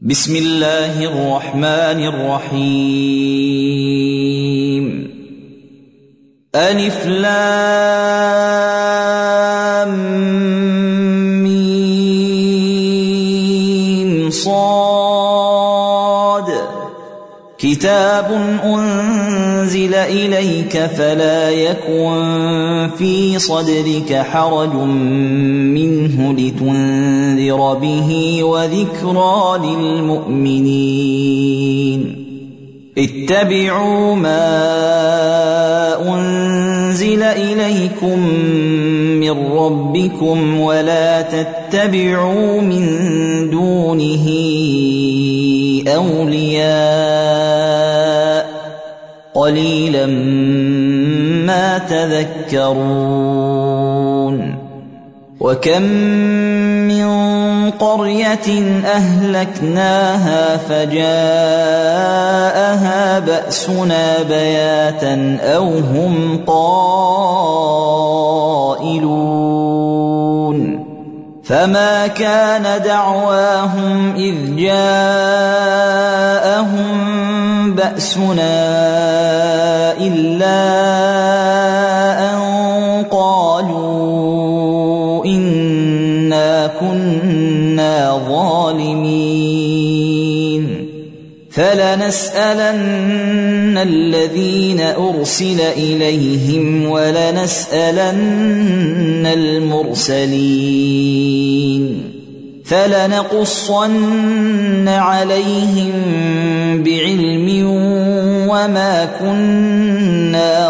بسم الله الرحمن الرحيم. ألف لام ميم صاد. كتاب أنزل إليك فلا يكن في صدرك حرج منه لتنذر به وذكرى للمؤمنين. اتبعوا ما أنزل إليكم من ربكم ولا تتبعوا من دونه أولياء قليلا ما تذكرون. وكم من قرية أهلكناها فجاءها بأسنا بياتا أو هم قائلون. فما كان دعواهم إذ جاءهم بأسنا إلا أن قالوا إنا كنا ظالمين. فلنسألن الذين أرسل إليهم ولنسألن المرسلين. فلنقصن عليهم بعلم وما كنا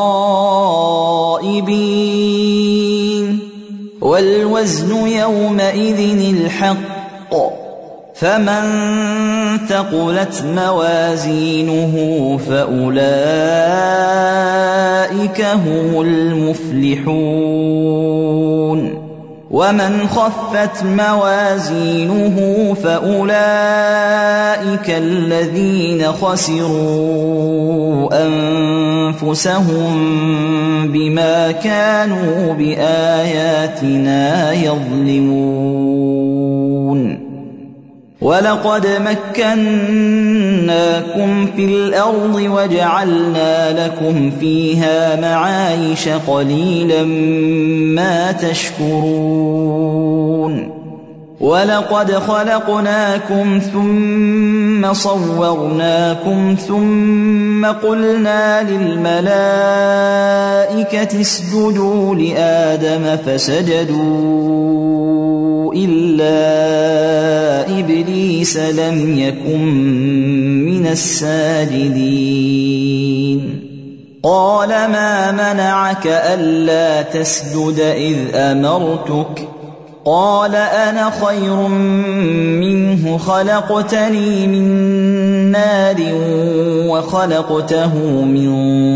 غائبين. والوزن يومئذ الحق. فمن ثقلت موازينه فأولئك هم المفلحون. ومن خفت موازينه فأولئك الذين خسروا أنفسهم بما كانوا بآياتنا يظلمون. ولقد مكناكم في الأرض وجعلنا لكم فيها معايش قليلا ما تشكرون. ولقد خلقناكم ثم صورناكم ثم قلنا للملائكة اسجدوا لآدم فسجدوا إلا إبليس لم يكن من الساجدين. قال ما منعك ألا تسجد إذ أمرتك؟ قال أنا خير منه خلقتني من نار وخلقته من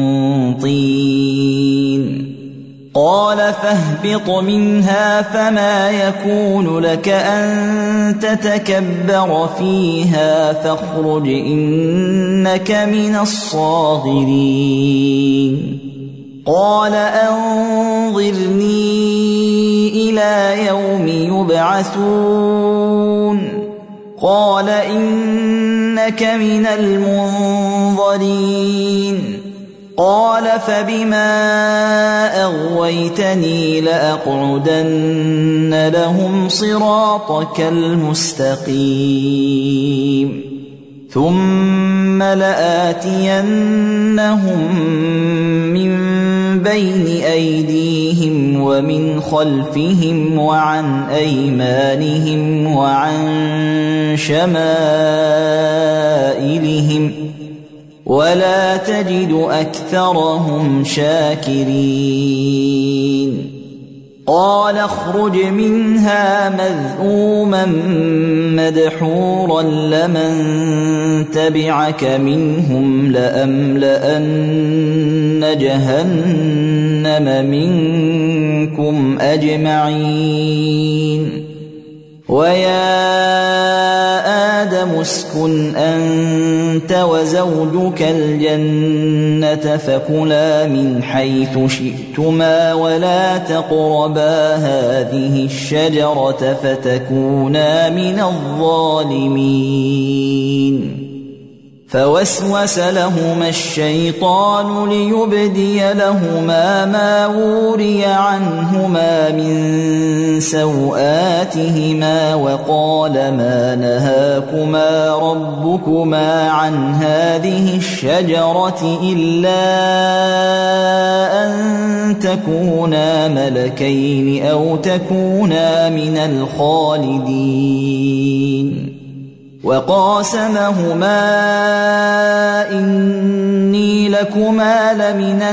طين. قال فاهبط منها فما يكون لك أن تتكبر فيها فاخرج إنك من الصاغرين. قال أنظرني إلى يوم يبعثون. قال إنك من المنظرين. قال فبما أغويتني لأقعدن لهم صراطك المستقيم ثم لآتينهم من بين أيديهم ومن خلفهم وعن أيمانهم وعن شمائلهم ولا تجد أكثرهم شاكرين. قال اخرج منها مذءوما مدحورا لمن تبعك منهم لأملأن جهنم منكم أجمعين. وَيَا آدَمُ اسْكُنْ أَنْتَ وَزَوْجُكَ الْجَنَّةَ فَكُلَا مِنْ حَيْثُ شِئْتُمَا وَلَا تَقْرَبَا هَٰذِهِ الشَّجَرَةَ فَتَكُونَا مِنَ الظَّالِمِينَ فَوَسْوَسَ لَهُمَا الشَّيْطَانُ لِيُبْدِيَ لَهُمَا مَا وُورِيَ عَنْهُمَا مِنْ سَوْآتِهِمَا وَقَالَ مَا نَهَاكُمَا رَبُّكُمَا عَنْ هَٰذِهِ الشَّجَرَةِ إِلَّا أَن تَكُونَا مَلَكَيْنِ أَوْ تَكُونَا مِنَ الْخَالِدِينَ وَقَاسَمَهُمَا إِنِّي لَكُمَا لَمِنَ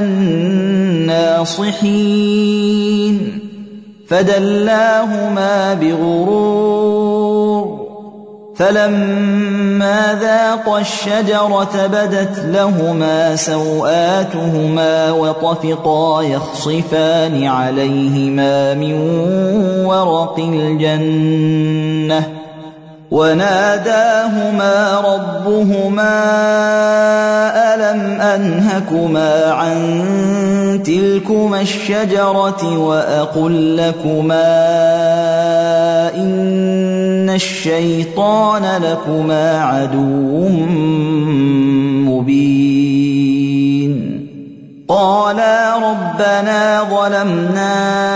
النَّاصِحِينَ فَدَلَّاهُمَا بِغُرُورٍ فَلَمَّا ذَاقَا الشَّجَرَةَ بَدَتْ لَهُمَا سَوْآتُهُمَا وَطَفِقَا يَخْصِفَانِ عَلَيْهِمَا مِن وَرَقِ الْجَنَّةِ وَنَادَاهُمَا رَبُّهُمَا أَلَمْ أَنْهَكُمَا عَن تِلْكُمَا الشَّجَرَةِ وَأَقُل لَّكُمَا إِنَّ الشَّيْطَانَ لَكُمَا عَدُوٌّ مُّبِينٌ قَالَا رَبَّنَا ظَلَمْنَا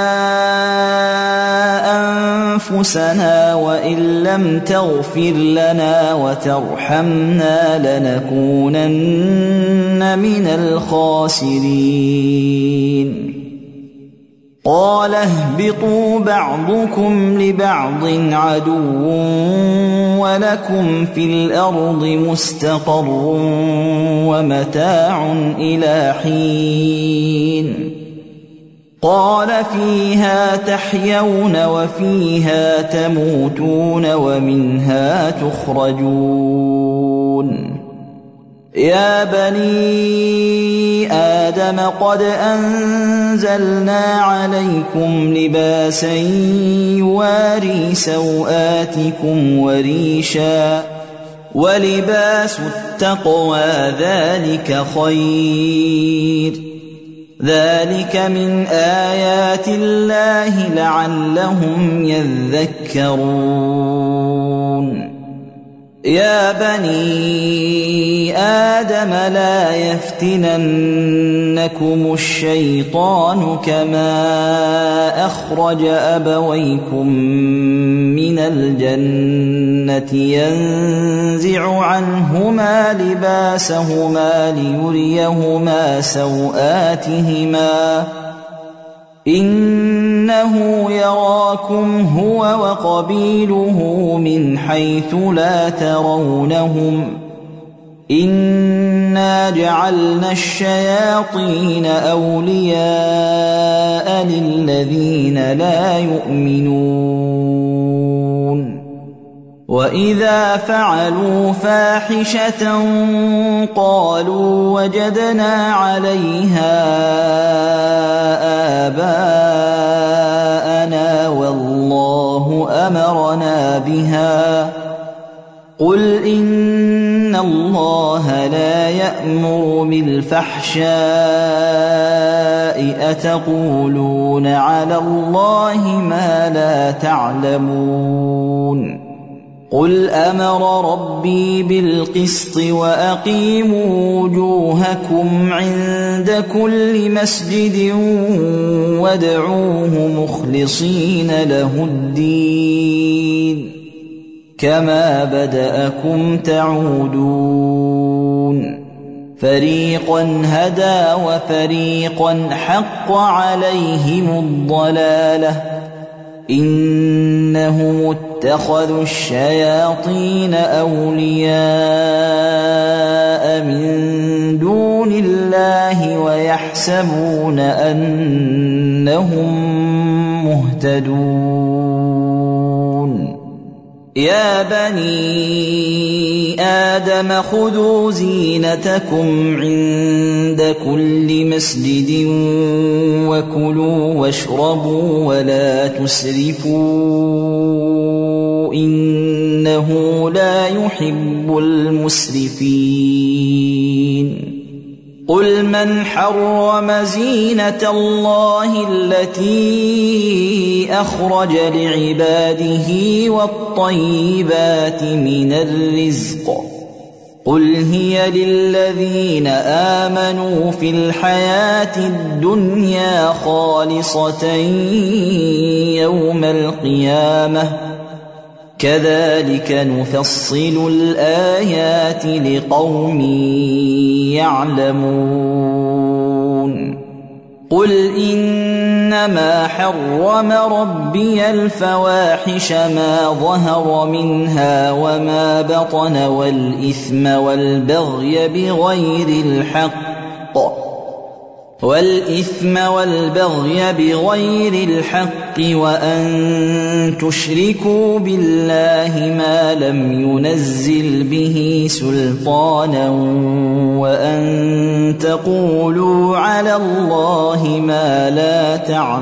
أَنفُسَنَا وَإِن لَّمْ تَغْفِرْ لَنَا وَتَرْحَمْنَا لَنَكُونَنَّ مِنَ الْخَاسِرِينَ قَالَ اهْبِطُوا بَعْضُكُمْ لِبَعْضٍ عَدُوٌّ وَلَكُمْ فِي الْأَرْضِ مُسْتَقَرٌّ وَمَتَاعٌ إِلَىٰ حِينٍ قَالَ فِيهَا تَحْيَوْنَ وَفِيهَا تَمُوتُونَ وَمِنْهَا تُخْرَجُونَ يَا بَنِي آدَمَ قَدْ أَنزَلْنَا عَلَيْكُمْ لِبَاسًا يُوَارِي سَوْآتِكُمْ وَرِيشًا وَلِبَاسُ التَّقْوَىٰ ذَٰلِكَ خَيْرٌ ذَلِكَ مِنْ آيَاتِ اللَّهِ لَعَلَّهُمْ يَذَّكَّرُونَ يَا بَنِي آدَمَ لَا يَفْتِنَنَّكُمُ الشَّيْطَانُ كَمَا أَخْرَجَ أَبَوَيْكُم مِّنَ الْجَنَّةِ يَنزِعُ عَنْهُمَا لِبَاسَهُمَا لِيُرِيَهُمَا سَوْآتِهِمَا إِنَّهُ يَرَاكُمْ هُوَ وَقَبِيلُهُ مِنْ حَيْثُ لَا تَرَوْنَهُمْ إِنَّا جَعَلْنَا الشَّيَاطِينَ أَوْلِيَاءَ لِلَّذِينَ لَا يُؤْمِنُونَ وَإِذَا فَعَلُوا فَاحِشَةً قَالُوا وَجَدْنَا عَلَيْهَا آبَاءَنَا وَاللَّهُ أَمَرَنَا بِهَا قُلْ إِنَّ اللَّهَ لَا يَأْمُرُ بِالْفَحْشَاءِ أَتَقُولُونَ عَلَى اللَّهِ مَا لَا تَعْلَمُونَ قُلْ أَمَرَ رَبِّي بِالْقِسْطِ وَأَقِيمُوا وُجُوهَكُمْ عِندَ كُلِّ مَسْجِدٍ وَادْعُوهُ مُخْلِصِينَ لَهُ الدِّينَ كَمَا بَدَأَكُمْ تعودون فَرِيقًا هَدَىٰ وَفَرِيقًا حَقَّ عَلَيْهِمُ الضَّلَالَةُ إِنَّهُمُ اتَّخَذُوا الشَّيَاطِينَ أَوْلِيَاءَ مِن دُونِ اللَّهِ وَيَحْسَبُونَ أَنَّهُم مُّهْتَدُونَ يا بني آدم خذوا زينتكم عند كل مسجد وكلوا واشربوا ولا تسرفوا إنه لا يحب المسرفين قل من حرم زينة الله التي أخرج لعباده والطيبات من الرزق قل هي للذين آمنوا في الحياة الدنيا خالصة يوم القيامة كذلك نفصل الآيات لقوم يعلمون قل إنما حرم ربي الفواحش ما ظهر منها وما بطن والإثم والبغي بغير الحق وأن تشركوا بالله ما لم ينزل به سلطانا وأن تقولوا على الله ما لا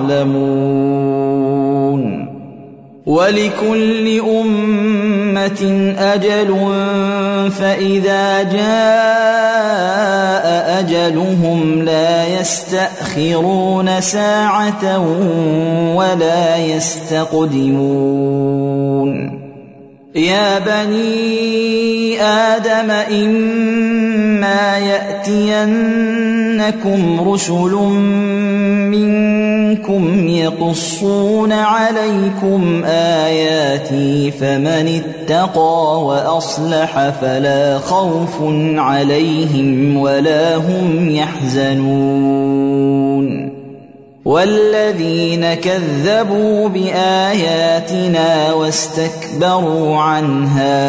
تعلمون ولكل أمة أجل فإذا جاء أجلهم لا يستأخرون ساعة ولا يستقدمون يا بني آدم إما يأتينكم رسل منكم يقصون عليكم آياتي فمن اتقى وأصلح فلا خوف عليهم ولا هم يحزنون والذين كذبوا بآياتنا واستكبروا عنها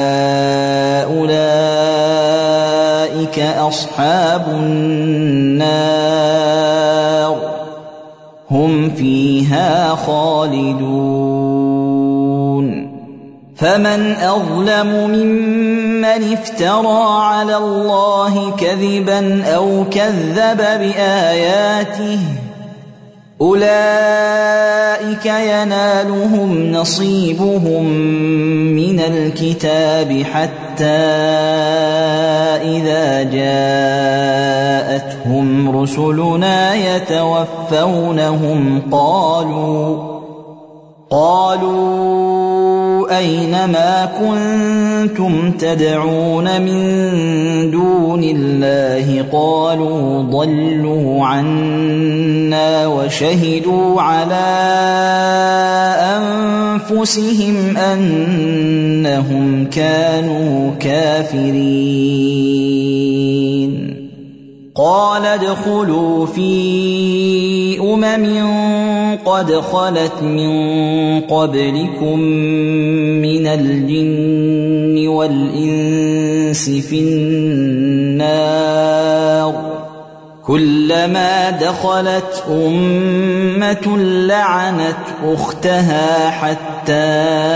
أولئك أصحاب النار هم فيها خالدون فمن أظلم ممن افترى على الله كذبا أو كذب بآياته أولئك ينالهم نصيبهم من الكتاب حتى إذا جاءتهم رسلنا يتوفونهم قالوا أين ما كنتم تدعون من دون الله قالوا ضلوا عنا وشهدوا على أنفسهم أنهم كانوا كافرين قال ادخلوا في قد خلت من قبلكم من الجن والإنس في النار كلما دخلت أمة لعنت أختها حتى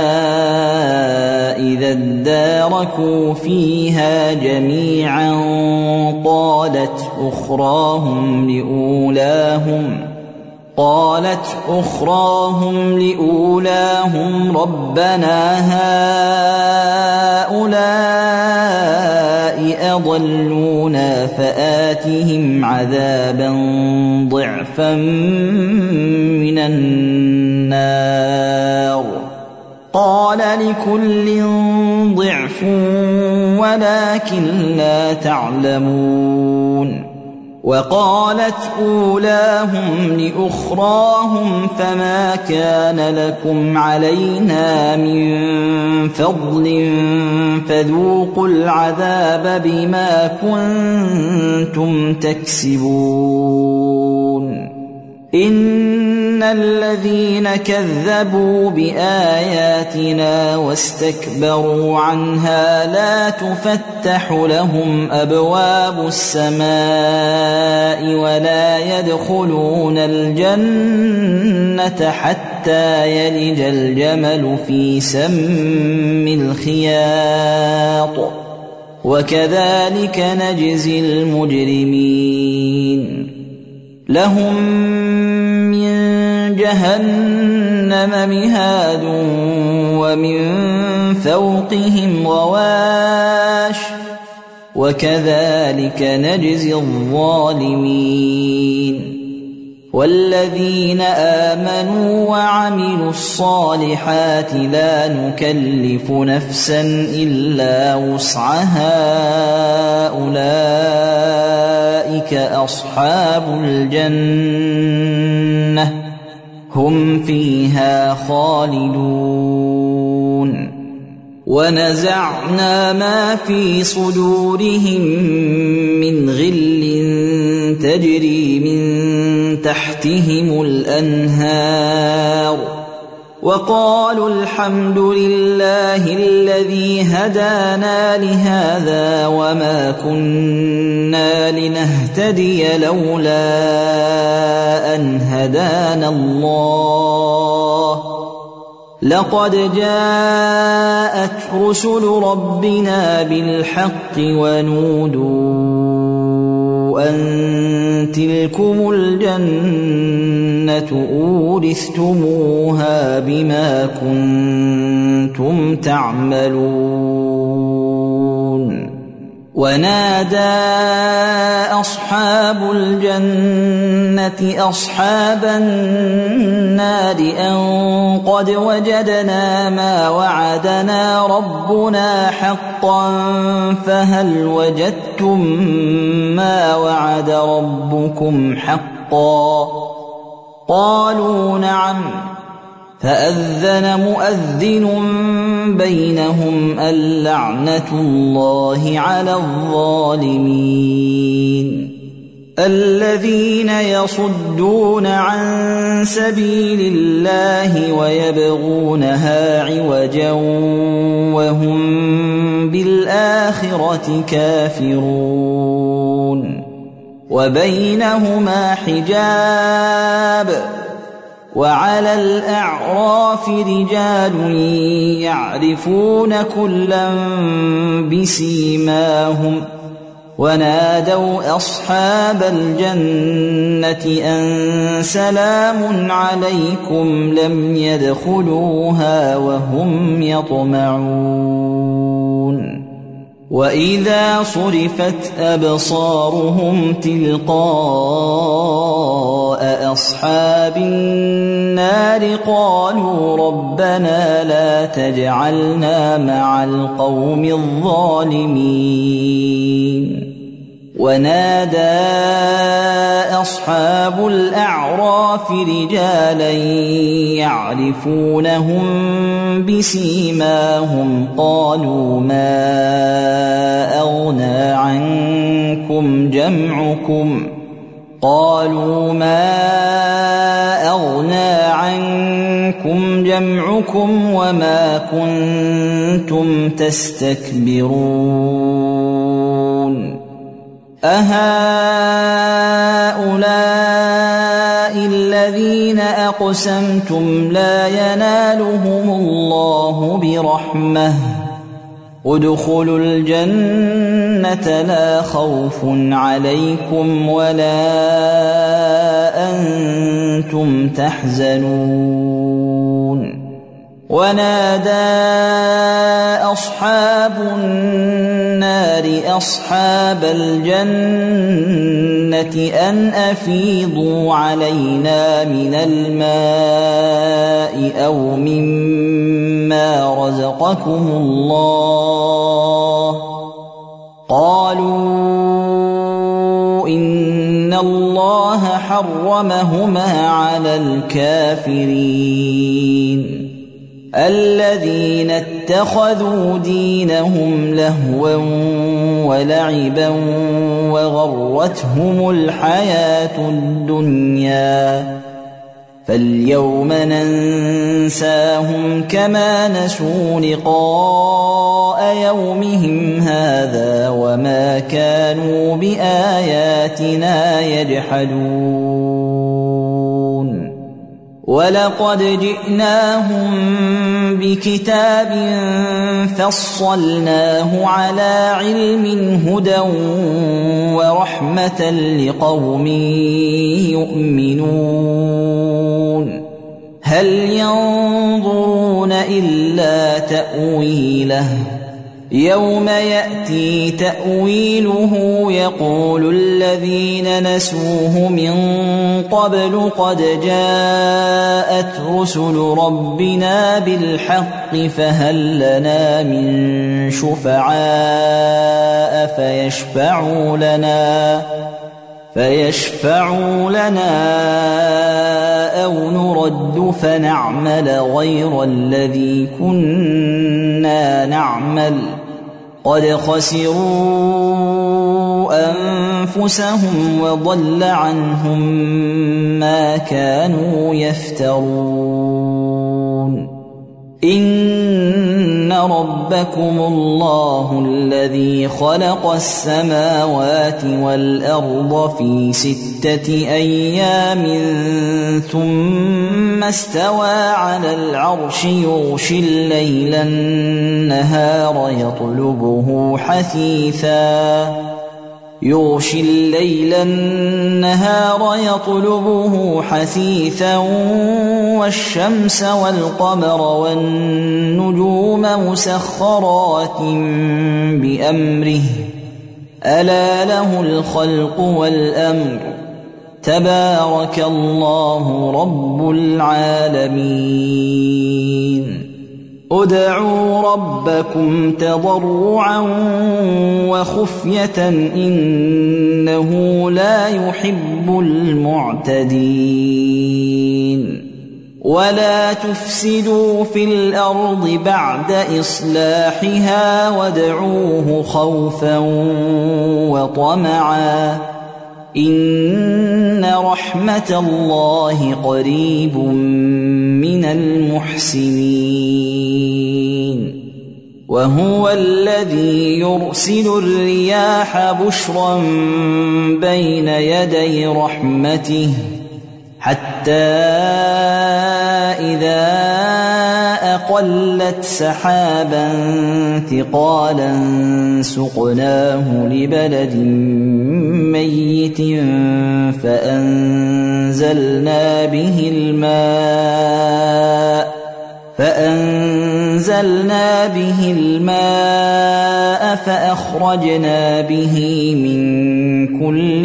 إذا اداركوا فيها جميعا قالت أخراهم لأولاهم ربنا هؤلاء أضلونا فآتهم عذابا ضعفا من النار قال لكل ضعف ولكن لا تعلمون وقالت أولاهم لأخراهم فما كان لكم علينا من فضل فذوقوا العذاب بما كنتم تكسبون إن الذين كذبوا بآياتنا واستكبروا عنها لا تفتح لهم أبواب السماء ولا يدخلون الجنة حتى يلج الجمل في سم الخياط وكذلك نجزي المجرمين لهم من جهنم مهاد ومن فوقهم غواش وكذلك نجزي الظالمين والذين آمنوا وعملوا الصالحات لا نكلف نفسا إلا وسعها أولئك أصحاب الجنة هم فيها خالدون ونزعنا ما في صدورهم من غل تجري من تحتهم الأنهار وقالوا الحمد لله الذي هدانا لهذا وما كنا لنهتدي لولا أن هدانا الله لقد جاءت رسل ربنا بالحق ونودوا أن تلكم الجنة أورثتموها بما كنتم تعملون ونادى أصحاب الجنة أصحاب النار أن قد وجدنا ما وعدنا ربنا حقا فهل وجدتم ما وعد ربكم حقا قالوا نعم فأذن مؤذن بينهم اللعنة الله على الظالمين الذين يصدون عن سبيل الله ويبغونها عوجا وهم بالآخرة كافرون وبينهما حجاب وعلى الأعراف رجال يعرفون كلا بسيماهم ونادوا أصحاب الجنة أن سلام عليكم لم يدخلوها وهم يطمعون وإذا صرفت أبصارهم تلقاء أصحاب النار قالوا ربنا لا تجعلنا مع القوم الظالمين ونادى أصحاب الأعراف رجالا يعرفونهم بسيماهم قالوا ما أغنى عنكم جمعكم وما كنتم تستكبرون أهؤلاء الذين أقسمتم لا ينالهم الله برحمة ادخلوا الجنة لا خوف عليكم ولا أنتم تحزنون ونادى أصحاب النار أصحاب الجنة أن أفيضوا علينا من الماء أو مما رزقكم الله قالوا إن الله حرمهما على الكافرين الذين اتخذوا دينهم لهوا ولعبا وغرتهم الحياة الدنيا فاليوم ننساهم كما نسوا لقاء يومهم هذا وما كانوا بآياتنا يجحدون ولقد جئناهم بكتاب فصلناه على علم هدى ورحمة لقوم يؤمنون هل ينظرون إلا تأويله يوم يأتي تأويله يقول الذين نسوه من قبل قد جاءت رسل ربنا بالحق فهل لنا من شفعاء فيشفعوا لنا أو نرد فنعمل غير الذي كنا نعمل قد خسروا أنفسهم وضل عنهم ما كانوا يفترون إن ربكم الله الذي خلق السماوات والأرض في 6 أيام ثم استوى على العرش يغشي الليل النهار يطلبه حثيثا والشمس والقمر والنجوم مسخرات بأمره ألا له الخلق والأمر تبارك الله رب العالمين ادعوا ربكم تضرعا وخفية إنه لا يحب المعتدين ولا تفسدوا في الأرض بعد إصلاحها وادعوه خوفا وطمعا إن رحمة الله قريب من المحسنين وهو الذي يرسل الرياح بشرا بين يدي رحمته حتى إذا أقلت سحابا ثقالا سقناه لبلد ميت فأنزلنا به الماء فأخرجنا به من كل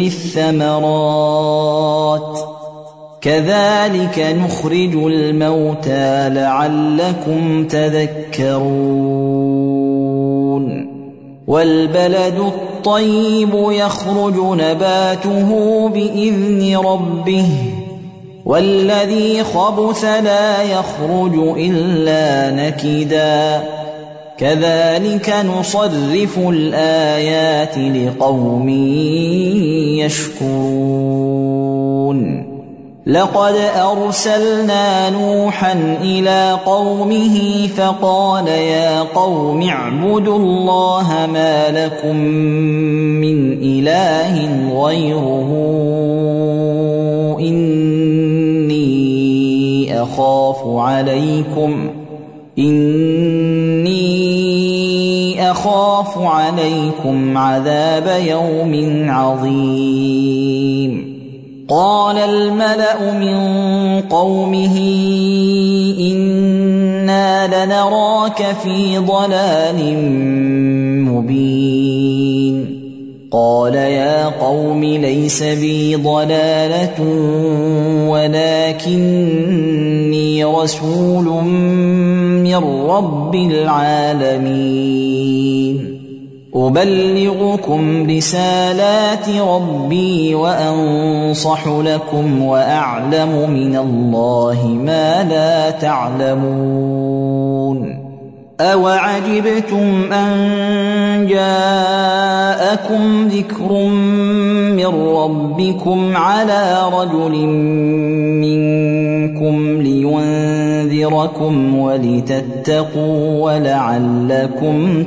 الثمرات كذلك نخرج الموتى لعلكم تذكرون والبلد الطيب يخرج نباته بإذن ربه والذي خبث لا يخرج إلا نكدا كذلك نصرف الآيات لقوم يشكرون لقد أرسلنا نوحا إلى قومه فقال يا قوم اعبدوا الله ما لكم من إله غيره إني أخاف عليكم عذاب يوم عظيم قال الملأ من قومه إنا لنراك في ضلال مبين قال يا قوم ليس بي ضلالة ولكني رسول من رب العالمين أبلغكم رسالات ربي وأنصح لكم وأعلم من الله ما لا تعلمون أوعجبتم أن جاءكم ذكر من ربكم على رجل منكم لينذركم ولتتقوا ولعلكم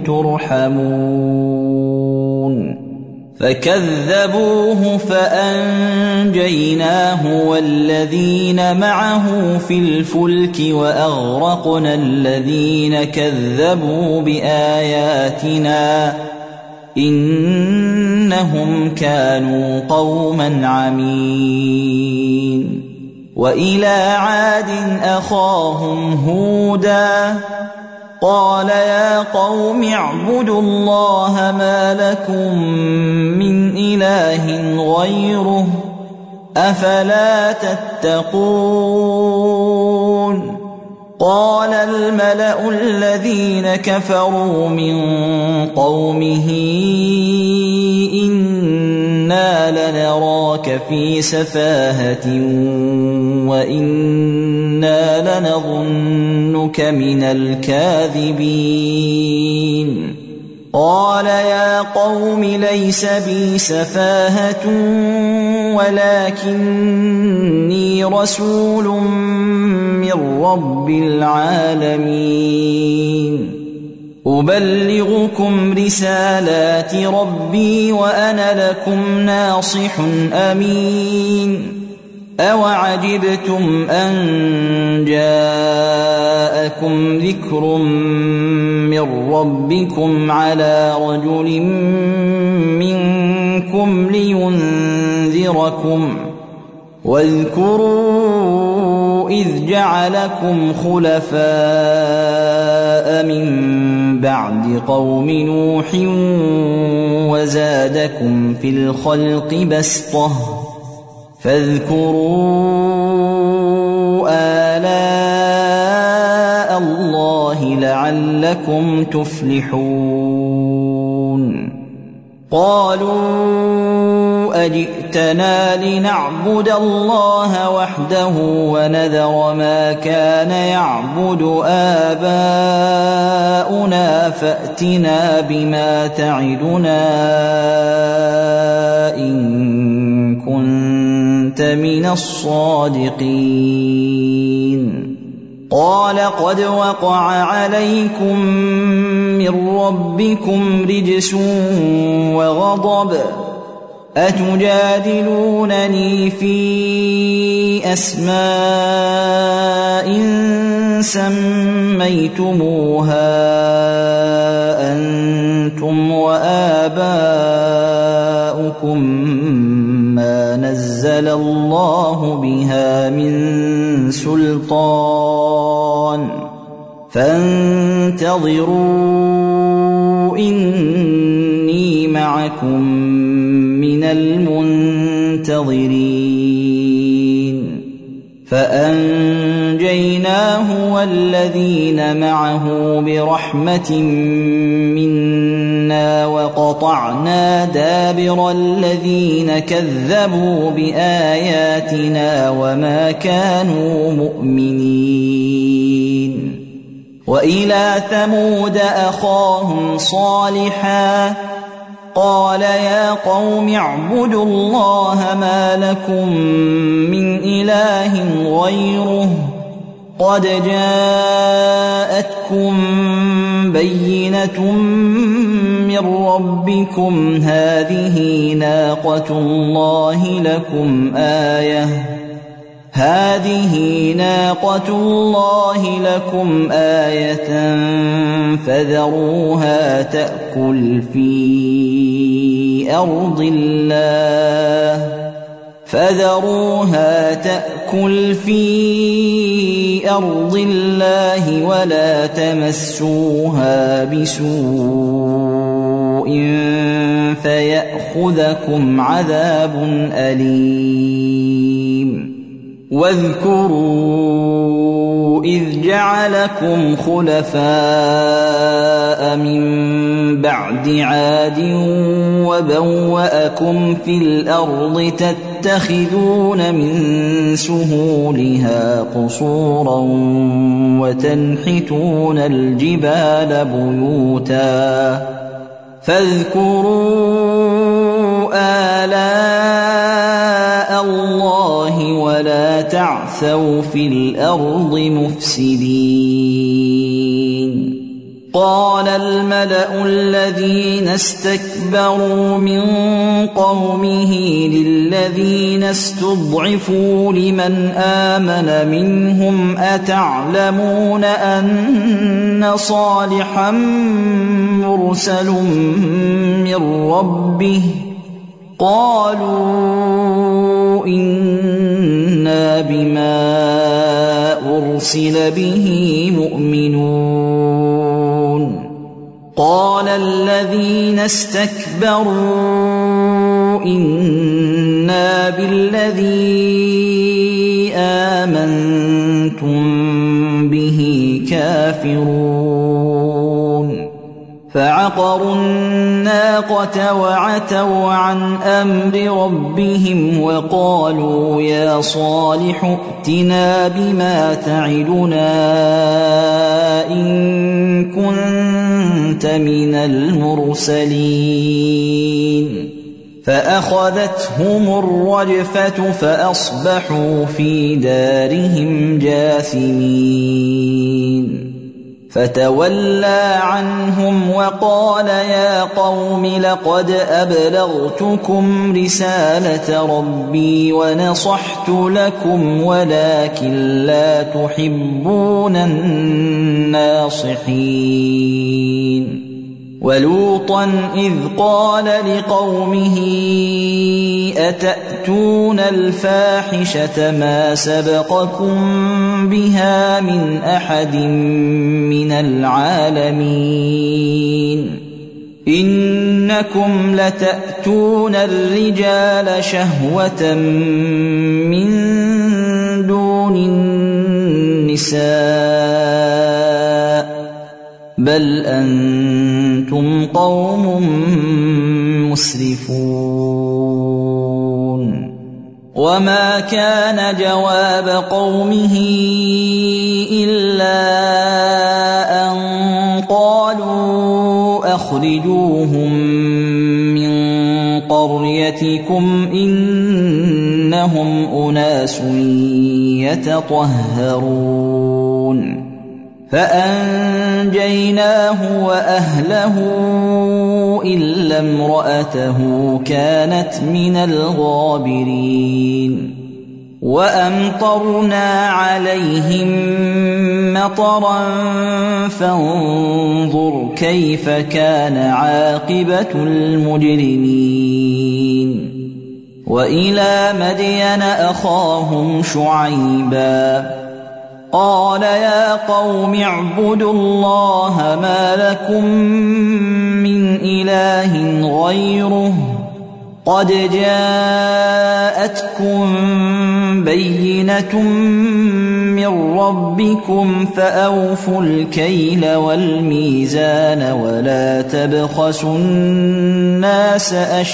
ترحمون فكذبوه فأنجيناه والذين معه في الفلك وأغرقنا الذين كذبوا بآياتنا إنهم كانوا قوما عمين وإلى عاد أخاهم هودا قال يا قوم اعبدوا الله ما لكم من إله غيره أفلا تتقون قال الملأ الذين كفروا من قومه إنا لنراك في سفاهة وإنا لنظنك من الكاذبين قال يا قوم ليس بي سفاهة ولكني رسول من رب العالمين أبلغكم رسالات ربي وأنا لكم ناصح أمين أوعجبتم أن جاءكم ذكر من ربكم على رجل منكم لينذركم واذكروا إذ جعلكم خلفاء من بعد قوم نوح وزادكم في الخلق بسطة فاذكروا آلاء الله لعلكم تفلحون قالوا أجئتنا لنعبد الله وحده ونذر ما كان يعبد آباؤنا فأتنا بما تعدنا إن كنت من الصادقين قال قد وقع عليكم من ربكم رجس وغضب أتجادلونني في أسماء سميتموها أنتم وآباؤكم ما نزل الله بها من سلطان فانتظروا إني معكم من المنتظرين فأنجيناه والذين معه برحمة منا وقطعنا دابر الذين كذبوا بآياتنا وما كانوا مؤمنين وإلى ثمود أخاهم صالحا قال يا قوم اعبدوا الله ما لكم من إله غيره قد جاءتكم بينة من ربكم هذه ناقة الله لكم آية فذروها تأكل في أرض الله ولا تمسوها بسوء فيأخذكم عذاب أليم واذكروا إذ جعلكم خلفاء من بعد عاد وبوأكم في الأرض تتخذون من سهولها قصورا وتنحتون الجبال بيوتا فاذكروا آلاء تعثوا في الأرض مفسدين. قال الملأ الذين استكبروا من قومه للذين استضعفوا لمن آمن منهم أتعلمون أن صالحا مرسل من ربه؟ قالوا إنا بما أرسل به مؤمنون. قال الذين استكبروا إنا بالذي آمنتم به كافرون. فعقروا الناقة وعتوا عن أمر ربهم وقالوا يا صالح ائتنا بما تعدنا إن كنت من المرسلين. فأخذتهم الرجفة فأصبحوا في دارهم جاثمين. فتولى عنهم وقال يا قوم لقد أبلغتكم رسالة ربي ونصحت لكم ولكن لا تحبون الناصحين. ولوطا إذ قال لقومه أتأتون الفاحشة ما سبقكم بها من أحد من العالمين إنكم لتأتون الرجال شهوة من دون النساء بل أنتم قوم مسرفون. وما كان جواب قومه إلا أن قالوا أخرجوهم من قريتكم إنهم أناس يتطهرون. فأنجيناه وأهله إلا امرأته كانت من الغابرين. وأمطرنا عليهم مطرا فانظر كيف كان عاقبة المجرمين. وإلى مدين أخاهم شعيبا قال يا قوم اعبدوا الله ما لكم من إله غيره قد جاءتكم بينة من ربكم فأوفوا الكيل والميزان ولا تبخسوا الناس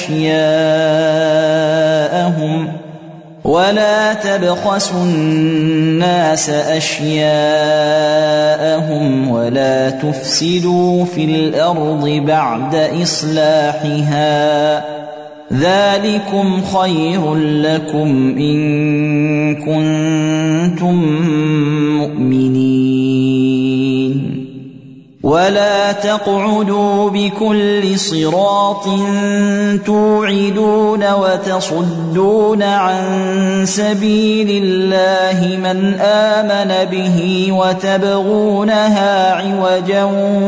أشياءهم ولا تفسدوا في الأرض بعد إصلاحها ذلكم خير لكم إن كنتم مؤمنين. ولا تقعدوا بكل صراط توعدون وتصدون عن سبيل الله من آمن به وتبغونها عوجا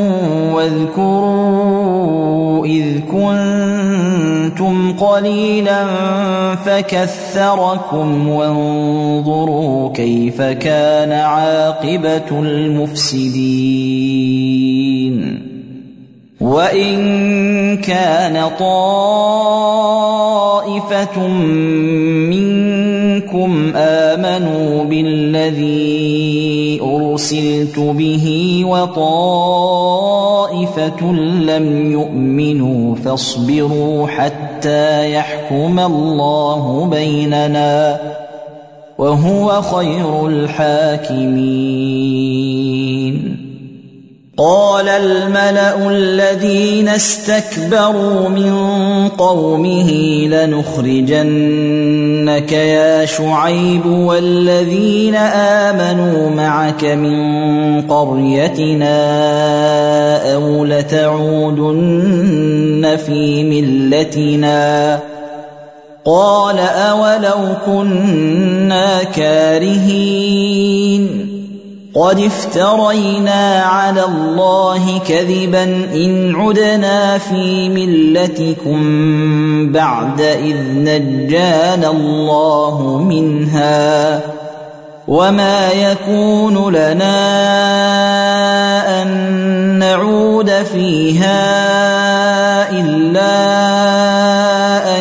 واذكروا إذ كنتم قليلا فكثركم وانظروا كيف كان عاقبة المفسدين. وإن كان طائفة منكم آمنوا بالذي أرسلت به وطائفة لم يؤمنوا فاصبروا حتى يحكم الله بيننا وهو خير الحاكمين. قال الملأ الذين استكبروا من قومه لنخرجنك يا شعيب والذين آمنوا معك من قريتنا أو لتعودن في ملتنا قال أولو كنا كارهين قد افترينا على الله كذبا إن عدنا في ملتكم بعد إذ نجانا الله منها وما يكون لنا أن نعود فيها إلا أن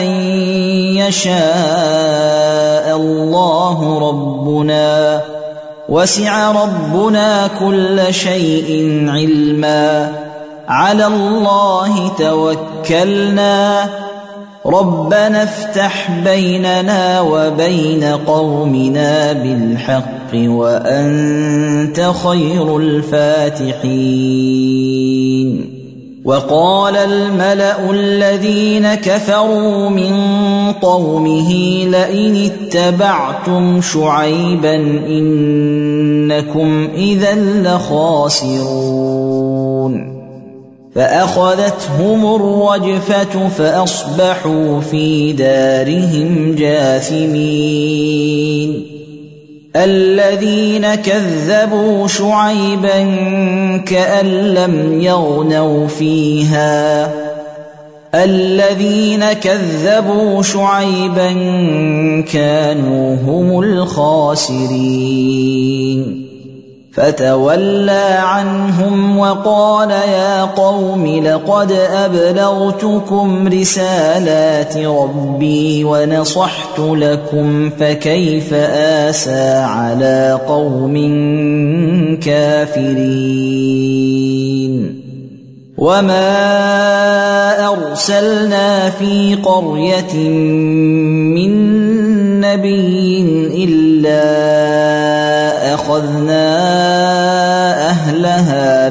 يشاء الله ربنا وسع ربنا كل شيء علما على الله توكلنا ربنا افتح بيننا وبين قومنا بالحق وأنت خير الفاتحين وقال الملأ الذين كفروا من قومه لئن اتبعتم شعيبا إنكم إذا لخاسرون فأخذتهم الرجفة فأصبحوا في دارهم جاثمين الذين كذبوا شعيبا كأن لم يغنوا فيها الذين كذبوا شعيبا كانوا هم الخاسرين فتولى عنهم وقال يا قوم لقد أبلغتكم رسالات ربي ونصحت لكم فكيف آسى على قوم كافرين وما أرسلنا في قرية من نبي إلا أخذنا أهلها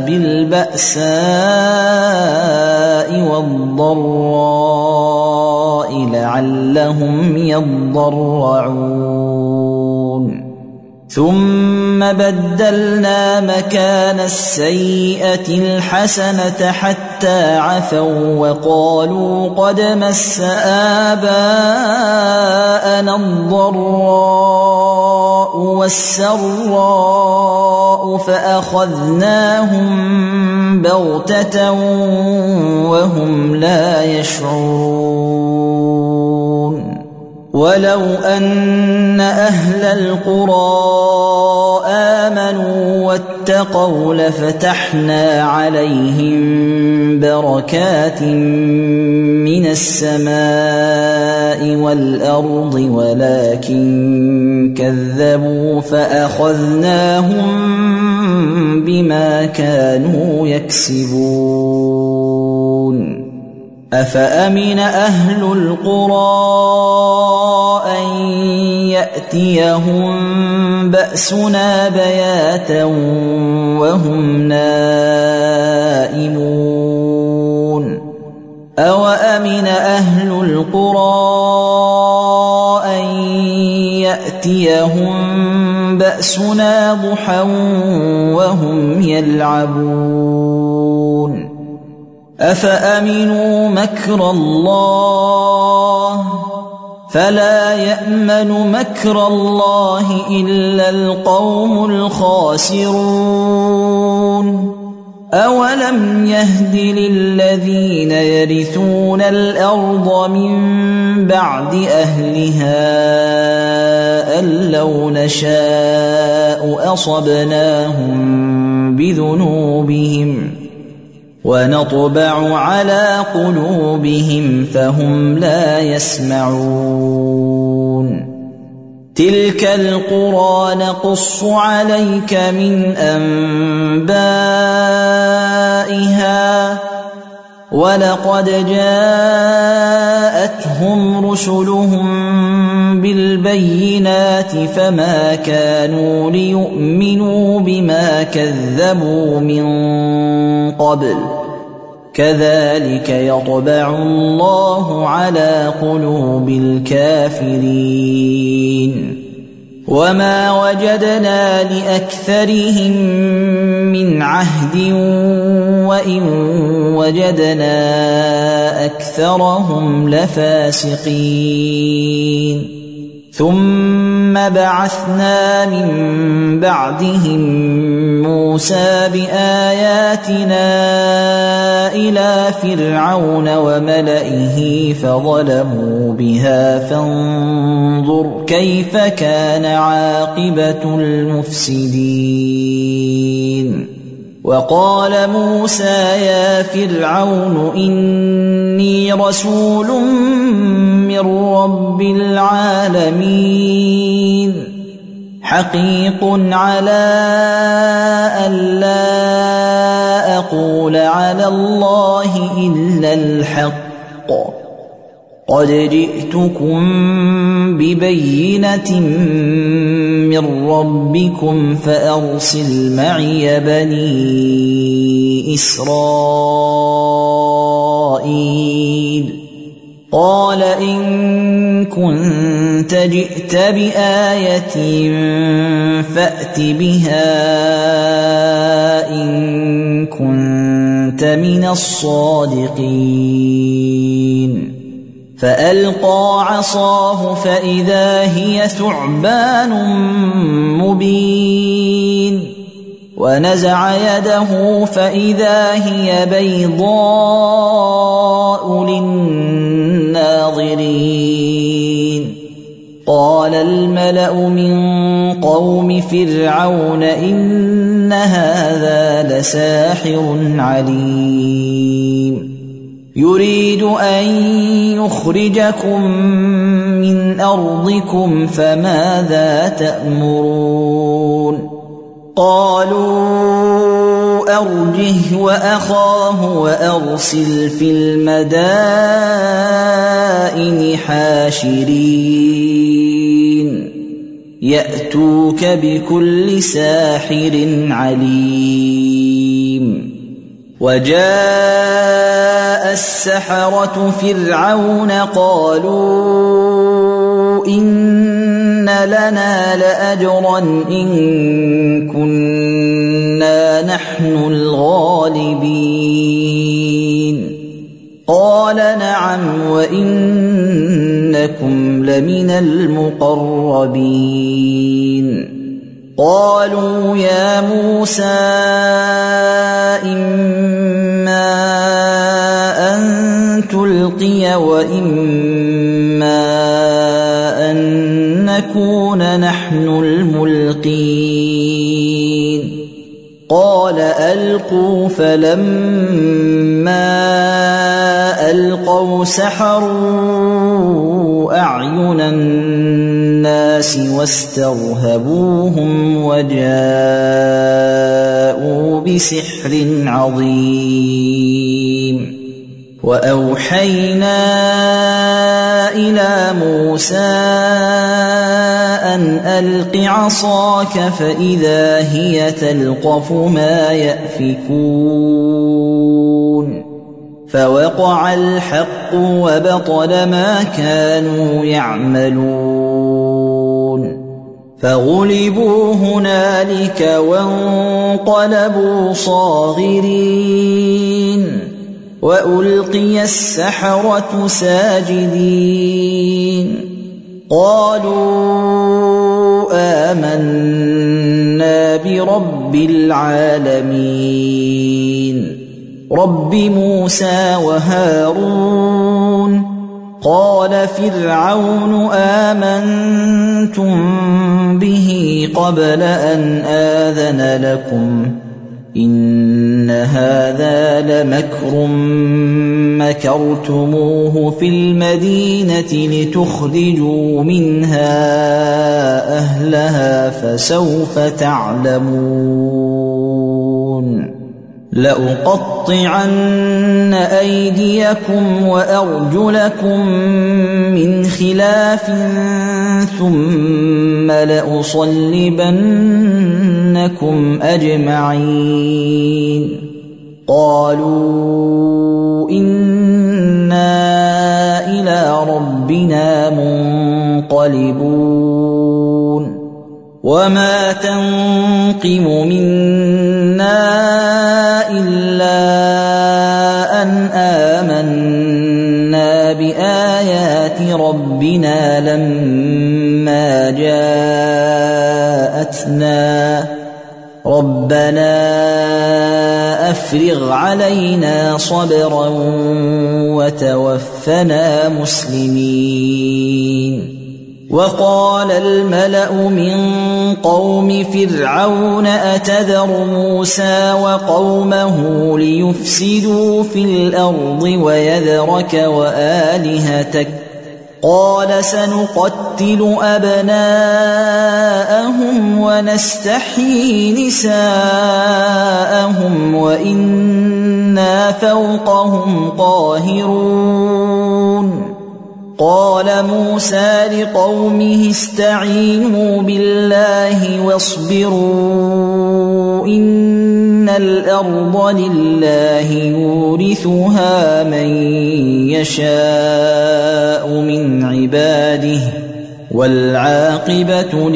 بالبأساء والضراء لعلهم يضرعون ثم بدلنا مكان السيئة الحسنة حتى عفوا وقالوا قد مس آباءنا الضراء والسراء فأخذناهم بغتة وهم لا يشعرون ولو أن أهل القرى آمنوا واتقوا لفتحنا عليهم بركات من السماء والأرض ولكن كذبوا فأخذناهم بما كانوا يكسبون أفأمن أهل القرى أن يأتيهم بأسنا بياتا وهم نائمون أوأمن أهل القرى أن يأتيهم بأسنا ضحى وهم يلعبون أفأمنوا مكر الله فلا يأمن مكر الله إلا القوم الخاسرون أولم يهد للذين يرثون الأرض من بعد أهلها أن لو نشاء أصبناهم بذنوبهم ونطبع على قلوبهم فهم لا يسمعون تلك القرى نقص عليك من أنبائها وَلَقَدْ جَاءَتْهُمْ رُسُلُهُم بِالْبَيِّنَاتِ فَمَا كَانُوا لِيُؤْمِنُوا بِمَا كَذَّبُوا مِن قَبْلُ ۚ كَذَلِكَ يَطْبَعُ اللَّهُ عَلَىٰ قُلُوبِ الْكَافِرِينَ وَمَا وَجَدْنَا لِأَكْثَرِهِم مِّنْ عَهْدٍ وَإِن وَجَدْنَا أَكْثَرَهُمْ لَفَاسِقِينَ ثُمَّ بَعَثْنَا مِن بَعْدِهِم مُّوسَىٰ بِآيَاتِنَا إِلَىٰ فِرْعَوْنَ وَمَلَئِهِ فَظَلَمُوا بِهَا فَانظُرْ كَيْفَ كَانَ عَاقِبَةُ الْمُفْسِدِينَ وَقَالَ مُوسَىٰ يَا فِرْعَوْنُ إِنِّي رَسُولٌ مِّن رَّبِّ الْعَالَمِينَ حَقِيقٌ عَلَىٰ أَلَّا أَقُولَ عَلَى اللَّهِ إِلَّا الْحَقَّ قَدْ جِئْتُكُم بِبَيِّنَةٍ مِّن رَّبِّكُمْ فَأَرْسِلْ مَعِيَ بَنِي إِسْرَائِيلَ قَالَ إِن كُنتَ جِئْتَ بِآيَةٍ فَأْتِ بِهَا إِن كُنتَ مِنَ الصَّادِقِينَ فَأَلْقَىٰ عَصَاهُ فَإِذَا هِيَ ثُعْبَانٌ مُّبِينٌ وَنَزَعَ يَدَهُ فَإِذَا هِيَ بَيْضَاءُ لِلنَّاظِرِينَ قَالَ الْمَلَأُ مِن قَوْمِ فِرْعَوْنَ إِنَّ هَٰذَا لَسَاحِرٌ عَلِيمٌ يُرِيدُ أَن يُخْرِجَكُم مِّنْ أَرْضِكُمْ فَمَاذَا تَأْمُرُونَ قَالُوا أَرْجِهْ وَأَخَاهُ وَأَرْسِلْ فِي الْمَدَائِنِ حَاشِرِينَ يَأْتُوكَ بِكُلِّ سَاحِرٍ عَلِيمٍ وَجَاءَ السَّحَرَةُ فِرْعَوْنَ قَالُوا إِنَّ لَنَا لَأَجْرًا إِن كُنَّا نَحْنُ الْغَالِبِينَ قَالَ نَعَمْ وَإِنَّكُمْ لَمِنَ الْمُقَرَّبِينَ قَالُوا يَا مُوسَىٰ إِمَّا أَن تُلْقِيَ وَإِمَّا أَن نَّكُونَ نَحْنُ الْمُلْقِينَ قَالَ أَلْقُوا فَلَمَّا أَلْقَوْا سَحَرُوا أَعْيُنَ النَّاسِ وَاسْتَرْهَبُوهُمْ وَجَاءُوا بِسِحْرٍ عَظِيمٍ وَأَوْحَيْنَا إِلَىٰ مُوسَىٰ أَنْ أَلْقِ عَصَاكَ فَإِذَا هِيَ تَلْقَفُ مَا يَأْفِكُونَ فَوَقَعَ الْحَقُّ وَبَطَلَ مَا كَانُوا يَعْمَلُونَ فَغُلِبُوا هُنَالِكَ وَانقَلَبُوا صَاغِرِينَ وَأُلْقِيَ السَّحَرَةُ سَاجِدِينَ قَالُوا آمَنَّا بِرَبِّ الْعَالَمِينَ رَبِّ مُوسَىٰ وَهَارُونَ قَالَ فِرْعَوْنُ آمَنتُم بِهِ قَبْلَ أَنْ آذَنَ لَكُمْ إِنَّ هَٰذَا لَمَكْرٌ مَّكَرْتُمُوهُ فِي الْمَدِينَةِ لِتُخْرِجُوا مِنْهَا أَهْلَهَا فَسَوْفَ تَعْلَمُونَ لأقطعن أيديكم وأرجلكم من خلاف ثم لأصلبنكم أجمعين قالوا إنا إلى ربنا منقلبون وما تنقم منا إلا أن آمنا بآيات ربنا لما جاءتنا ربنا أفرغ علينا صبرا وتوفنا مسلمين وقال الملأ من قوم فرعون أتذر موسى وقومه ليفسدوا في الأرض ويذرك وآلهتك قال سنقتل أبناءهم ونستحيي نساءهم وإنا فوقهم قاهرون قال موسى لقومه استعينوا بالله واصبروا إن الأرض لله يورثها من يشاء من عباده والعاقبة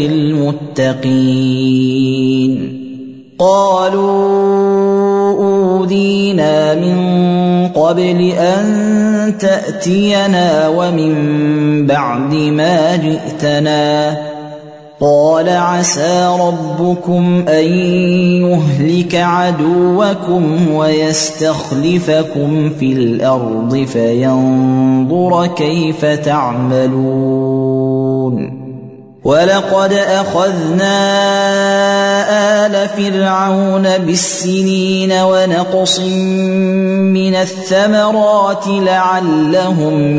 للمتقين قالوا أوذينا من قبل أن تأتينا ومن بعد ما جئتنا قال عسى ربكم أن يهلك عدوكم ويستخلفكم في الأرض فينظر كيف تعملون ولقد أخذنا آل فرعون بالسنين ونقص من الثمرات لعلهم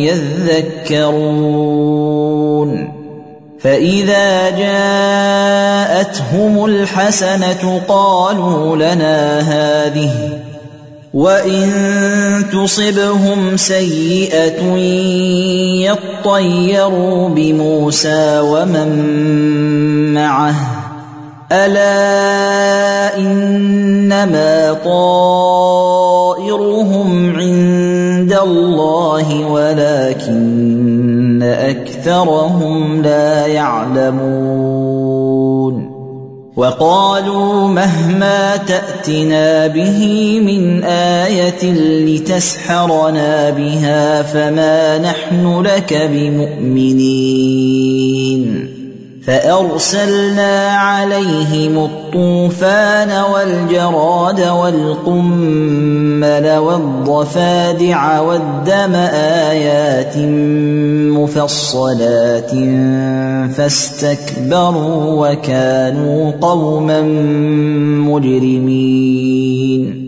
يذكرون فإذا جاءتهم الحسنة قالوا لنا هذه وإن تصبهم سيئة يطيروا بموسى ومن معه ألا إنما طائرهم عند الله ولكن أكثرهم لا يعلمون وقالوا مهما تأتنا به من آية لتسحرنا بها فما نحن لك بمؤمنين فأرسلنا عليهم الطوفان والجراد والقمل والضفادع والدم آيات مفصلات فاستكبروا وكانوا قوما مجرمين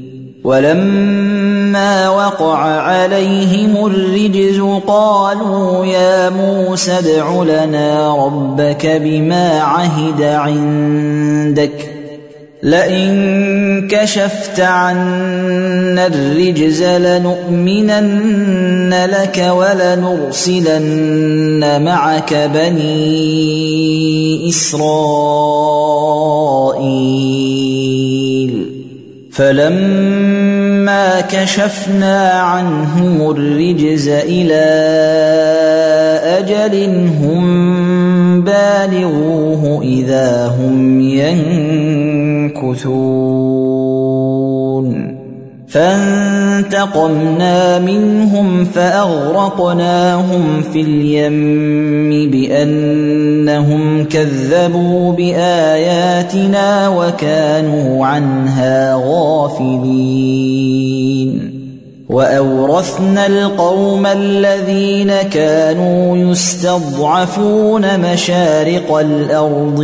ولما وقع عليهم الرجز قالوا يا موسى ادع لنا ربك بما عهد عندك لئن كشفت عنا الرجز لنؤمنن لك ولنرسلن معك بني إسرائيل فلما كشفنا عنهم الرجز إلى أجل هم بالغوه إذا هم ينكثون فانتقمنا منهم فأغرقناهم في اليم بأنهم كذبوا بآياتنا وكانوا عنها غافلين وأورثنا القوم الذين كانوا يستضعفون مشارق الأرض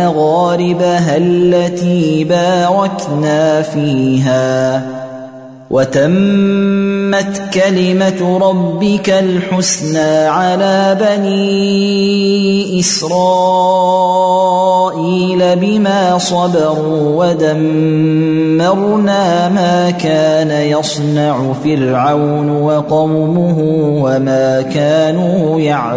ومغاربها التي باركنا فيها وتمت كلمة ربك الحسنى على بني إسرائيل بما صبروا ودمرنا ما كان يصنع فرعون وقومه وما كانوا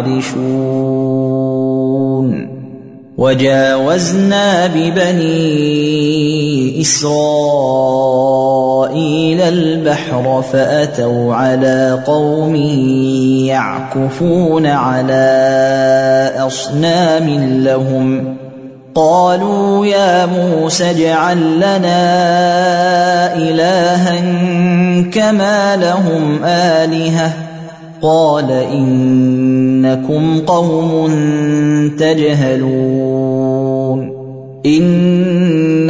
يعرشون وجاوزنا ببني إسرائيل البحر فأتوا على قوم يعكفون على أصنام لهم قالوا يا موسى اجعل لنا إلها كما لهم آلهة قال إنكم قوم تجهلون إن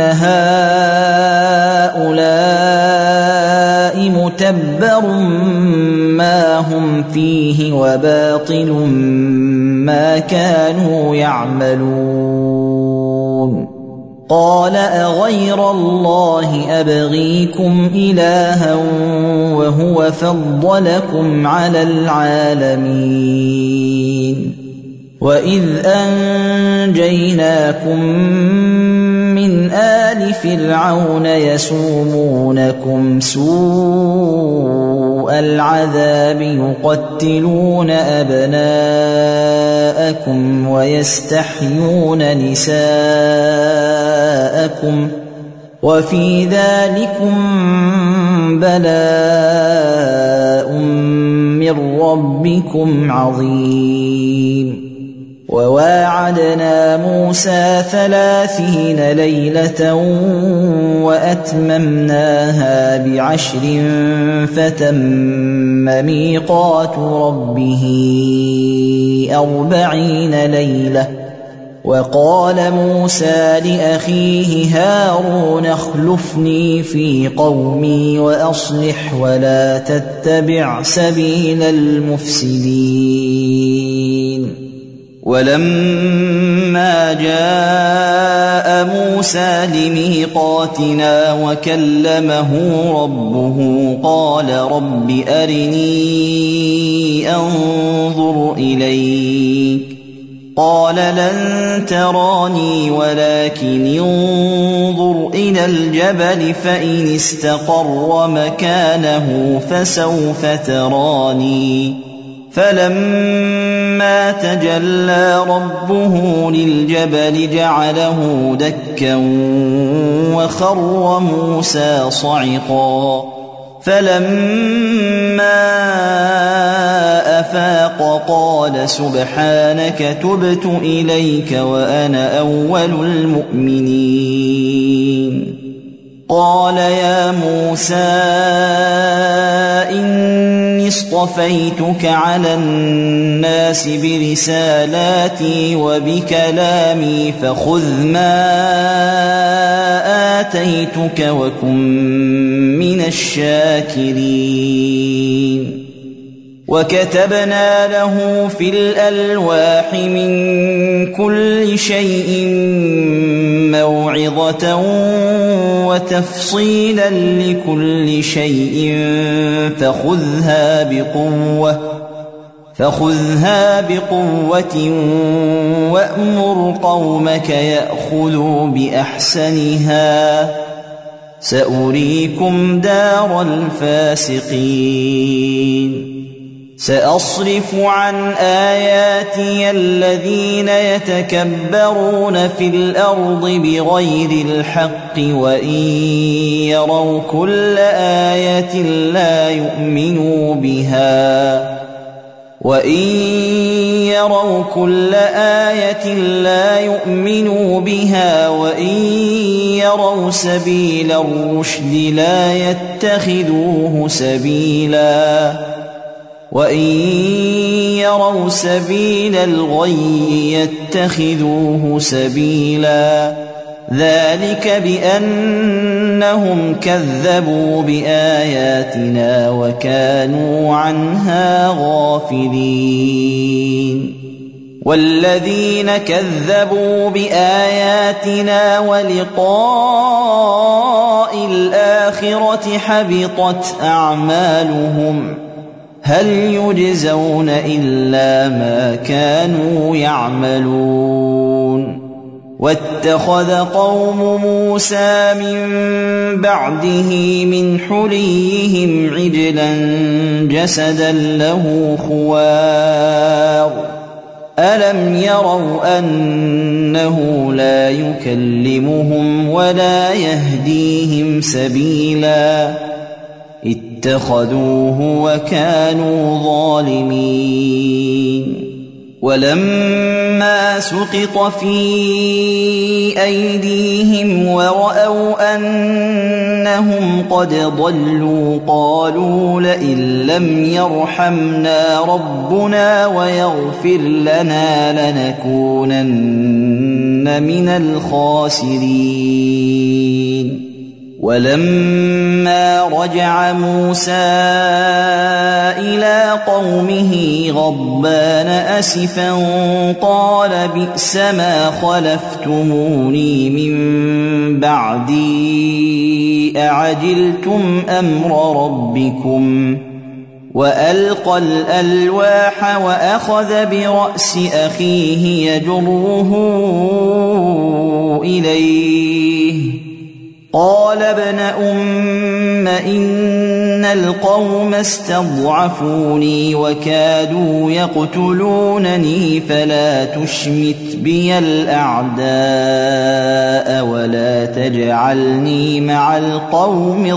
هؤلاء متبر ما هم فيه وباطل ما كانوا يعملون قال أغير الله أبغيكم إلها وهو فضلكم على العالمين وإذ أنجيناكم من آل فرعون يسومونكم سوء العذاب يقتلون أبناءكم ويستحيون نساءكم وفي ذلكم بلاء من ربكم عظيم وواعدنا موسى 30 ليلة وأتممناها ب10 فتم ميقات ربه 40 ليلة وقال موسى لأخيه هارون اخلفني في قومي وأصلح ولا تتبع سبيل المفسدين ولما جاء موسى لميقاتنا وكلمه ربه قال رب أرني أنظر إليك قال لن تراني ولكن انظر إلى الجبل فإن استقر مكانه فسوف تراني فلما تجلى ربه للجبل جعله دكا وخر موسى صعقا فلما أفاق قال سبحانك تبت إليك وأنا أول المؤمنين قال يا موسى إني اصطفيتك على الناس برسالاتي وبكلامي فخذ ما آتيتك وكن من الشاكرين وكتبنا له في الألواح من كل شيء موعظة وتفصيلا لكل شيء فخذها بقوة وأمر قومك يأخذوا بأحسنها سأريكم دار الفاسقين سأصرف عن آياتي الذين يتكبرون في الأرض بغير الحق وإن يروا كل آية لا يؤمنوا بها وإن يروا سبيل الرشد لا يتخذوه سبيلا وإن يروا سبيل الغي يتخذوه سبيلا ذلك بأنهم كذبوا بآياتنا وكانوا عنها غافلين والذين كذبوا بآياتنا ولقاء الآخرة حبطت أعمالهم هل يجزون إلا ما كانوا يعملون واتخذ قوم موسى من بعده من حليهم عجلا جسدا له خوار ألم يروا أنه لا يكلمهم ولا يهديهم سبيلا اتخذوه وكانوا ظالمين ولما سقط في أيديهم ورأوا أنهم قد ضلوا قالوا لئن لم يرحمنا ربنا ويغفر لنا لنكونن من الخاسرين ولما رجع موسى إلى قومه غضبان أسفا قال بئس ما خلفتموني من بعدي أعجلتم أمر ربكم وألقى الألواح وأخذ برأس أخيه يجره إليه قال ابن أم إن القوم استضعفوني وكادوا يقتلونني فلا تشمت بي الأعداء ولا تجعلني مع القوم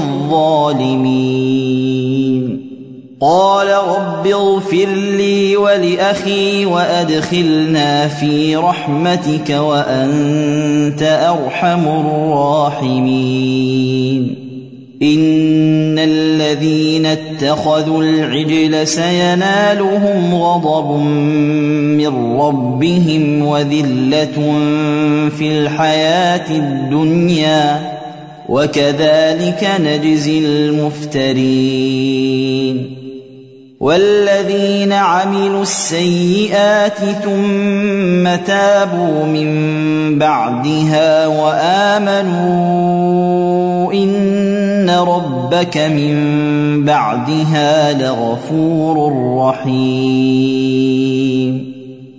الظالمين قال رب اغفر لي ولأخي وأدخلنا في رحمتك وأنت أرحم الراحمين إن الذين اتخذوا العجل سينالهم غضب من ربهم وذلة في الحياة الدنيا وكذلك نجزي المفترين والذين عملوا السيئات ثم تابوا من بعدها وآمنوا إن ربك من بعدها لغفور رحيم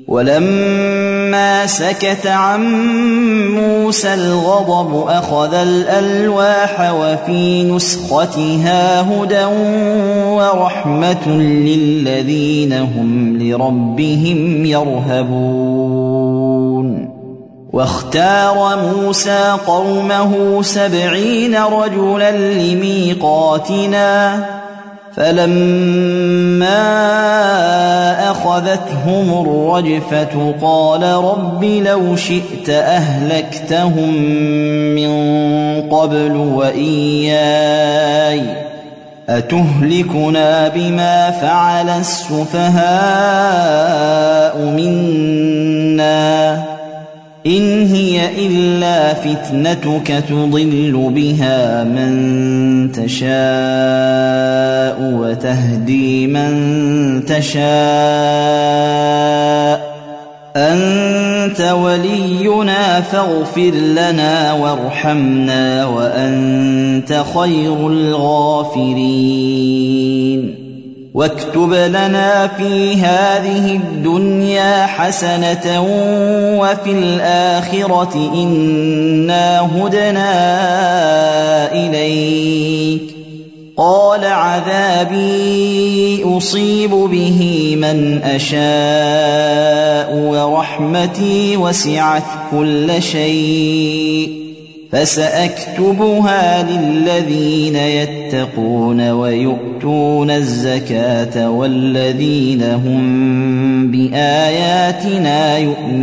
ولما سكت عن موسى الغضب أخذ الألواح وفي نسختها هدى ورحمة للذين هم لربهم يرهبون واختار موسى قومه 70 رجلا لميقاتنا فلما أخذتهم الرجفة قال رب لو شئت أهلكتهم من قبل وإياي أتهلكنا بما فعل السفهاء منا إن هي إلا فتنتك تضل بها من تشاء وتهدي من تشاء أنت ولينا فاغفر لنا وارحمنا وأنت خير الغافرين واكتب لنا في هذه الدنيا حسنة وفي الآخرة إنا هدنا إليك قال عذابي أصيب به من أشاء ورحمتي وسعت كل شيء فسأكتبها للذين يتقون ويؤتون الزكاة والذين هم بآياتنا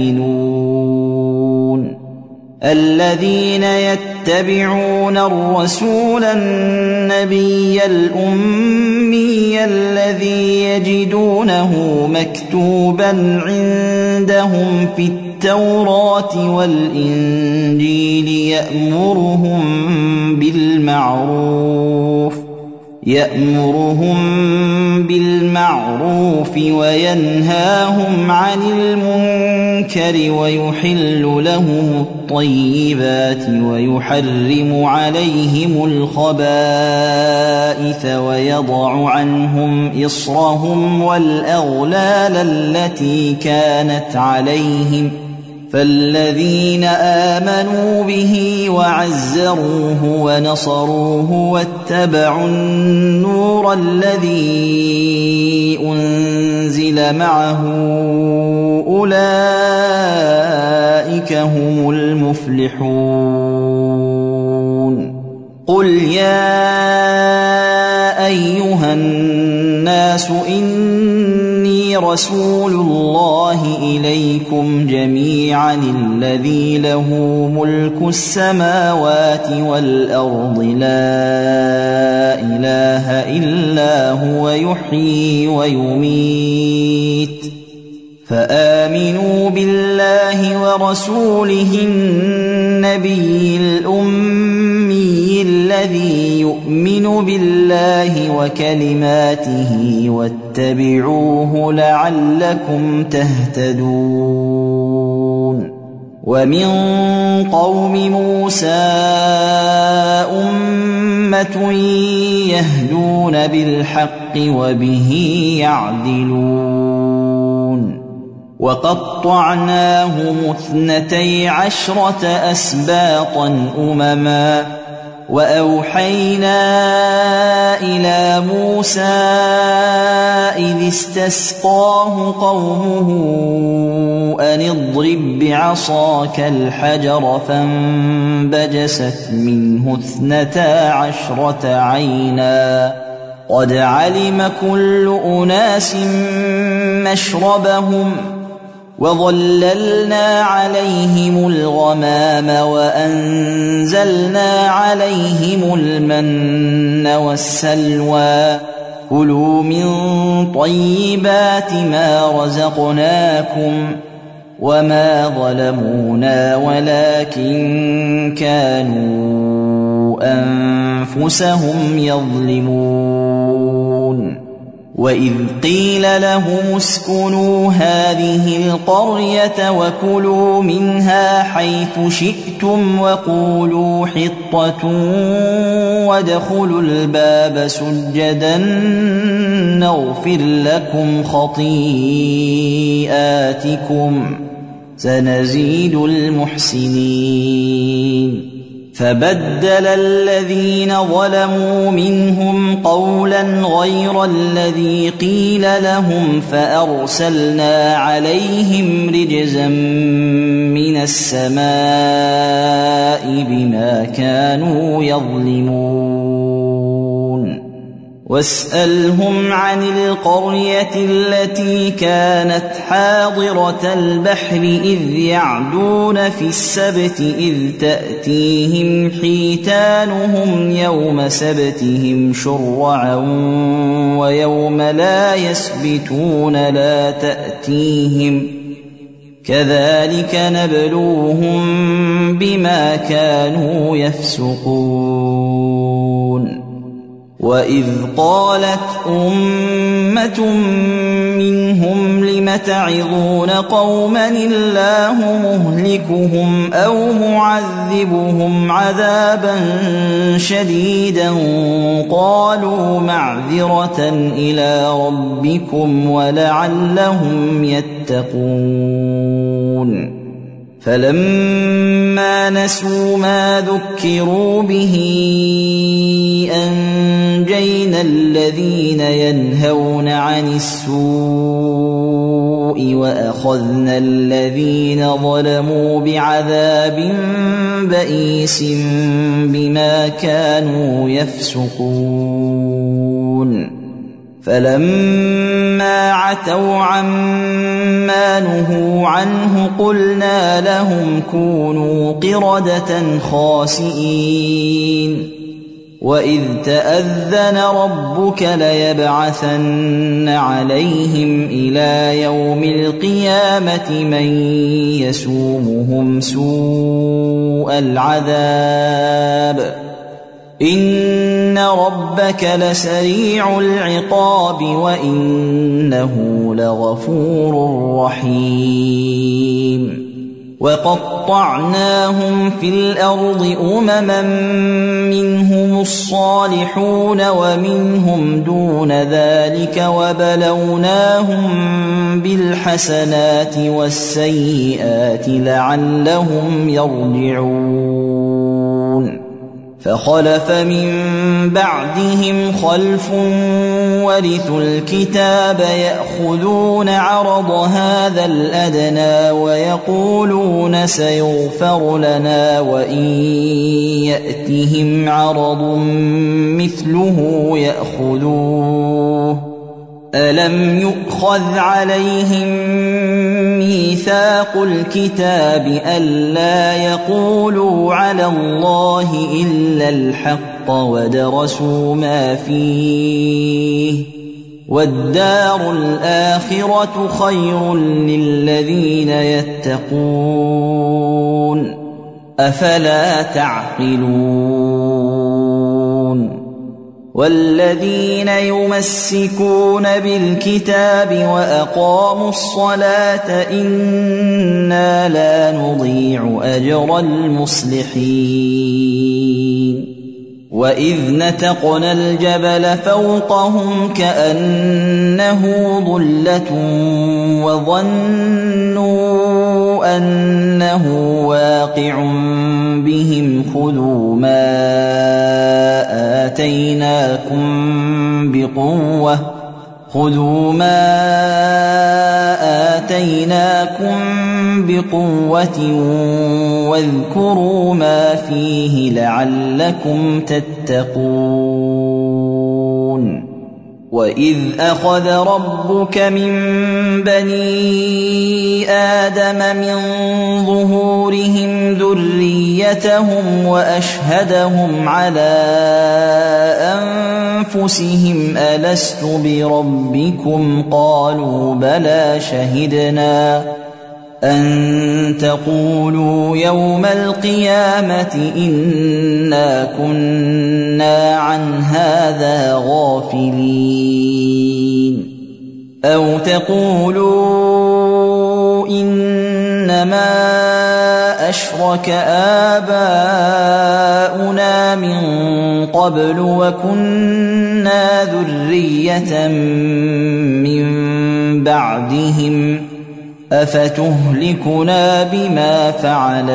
يؤمنون الذين يتبعون الرسول النبي الأمي الذي يجدونه مكتوبا عندهم في التوراة والإنجيل يأمرهم بالمعروف وينهاهم عن المنكر ويحل لهم الطيبات ويحرم عليهم الخبائث ويضع عنهم إصرهم والأغلال التي كانت عليهم فالذين آمنوا به وعزروه ونصروه واتبعوا النور الذي أنزل معه أولئك هم المفلحون قل يا أيها الناس إني رسول الله إليكم جميعا الذي له ملك السماوات والأرض لا إله إلا هو يحيي ويميت فآمنوا بالله ورسوله النبي الأمي الذي يؤمن بالله وكلماته واتبعوه لعلكم تهتدون ومن قوم موسى أمة يهدون بالحق وبه يعدلون وقطعناهم 12 أسباطا أمما وأوحينا إلى موسى إذ استسقاه قومه أن اضرب بعصاك الحجر فانبجست منه 12 عينا قد علم كل أناس مشربهم وظللنا عليهم الغمام وأنزلنا عليهم المن والسلوى كلوا من طيبات ما رزقناكم وما ظلمونا ولكن كانوا أنفسهم يظلمون وإذ قيل لهم اسكنوا هذه القرية وكلوا منها حيث شئتم وقولوا حطة وادخلوا الباب سجدا نغفر لكم خطيئاتكم سنزيد المحسنين فبدل الذين ظلموا منهم قولا غير الذي قيل لهم فأرسلنا عليهم رجزا من السماء بما كانوا يظلمون واسألهم عن القرية التي كانت حاضرة البحر إذ يعدون في السبت إذ تأتيهم حيتانهم يوم سبتهم شرعا ويوم لا يسبتون لا تأتيهم كذلك نبلوهم بما كانوا يفسقون وإذ قالت أمة منهم لم تعظون قوما الله مهلكهم أو معذبهم عذابا شديدا قالوا معذرة إلى ربكم ولعلهم يتقون فلما نسوا ما ذكروا به أنجينا الذين ينهون عن السوء وأخذنا الذين ظلموا بعذاب بئيس بما كانوا يفسقون فلما عتوا عما نهوا عنه قلنا لهم كونوا قردة خاسئين وإذ تأذن ربك ليبعثن عليهم إلى يوم القيامة من يسومهم سوء العذاب إن ربك لسريع العقاب وإنه لغفور رحيم وقطعناهم في الأرض أمما منهم الصالحون ومنهم دون ذلك وبلوناهم بالحسنات والسيئات لعلهم يرجعون فخلف من بعدهم خلف ورثوا الكتاب يأخذون عرض هذا الأدنى ويقولون سيغفر لنا وإن يأتهم عرض مثله يأخذوه ألم يؤخذ عليهم ميثاق الكتاب ألا يقولوا على الله إلا الحق ودرسوا ما فيه والدار الآخرة خير للذين يتقون أفلا تعقلون والذين يمسكون بالكتاب وأقاموا الصلاة إنا لا نضيع أجر المصلحين وإذ نتقنا الجبل فوقهم كأنه ظلة وظنوا أنه واقع بهم خذوا ما آتيناكم بقوة واذكروا ما فيه لعلكم تتقون وإذ أخذ ربك من بني آدم من ظهورهم ذريتهم وأشهدهم على أنفسهم ألست بربكم قالوا بلى شهدنا أن تقولوا يوم القيامة إنا كنا عن هذا غافلين أو تقولوا إنما أشرك آباؤنا من قبل وكنا ذرية من بعدهم أفتهلكنا بما فعل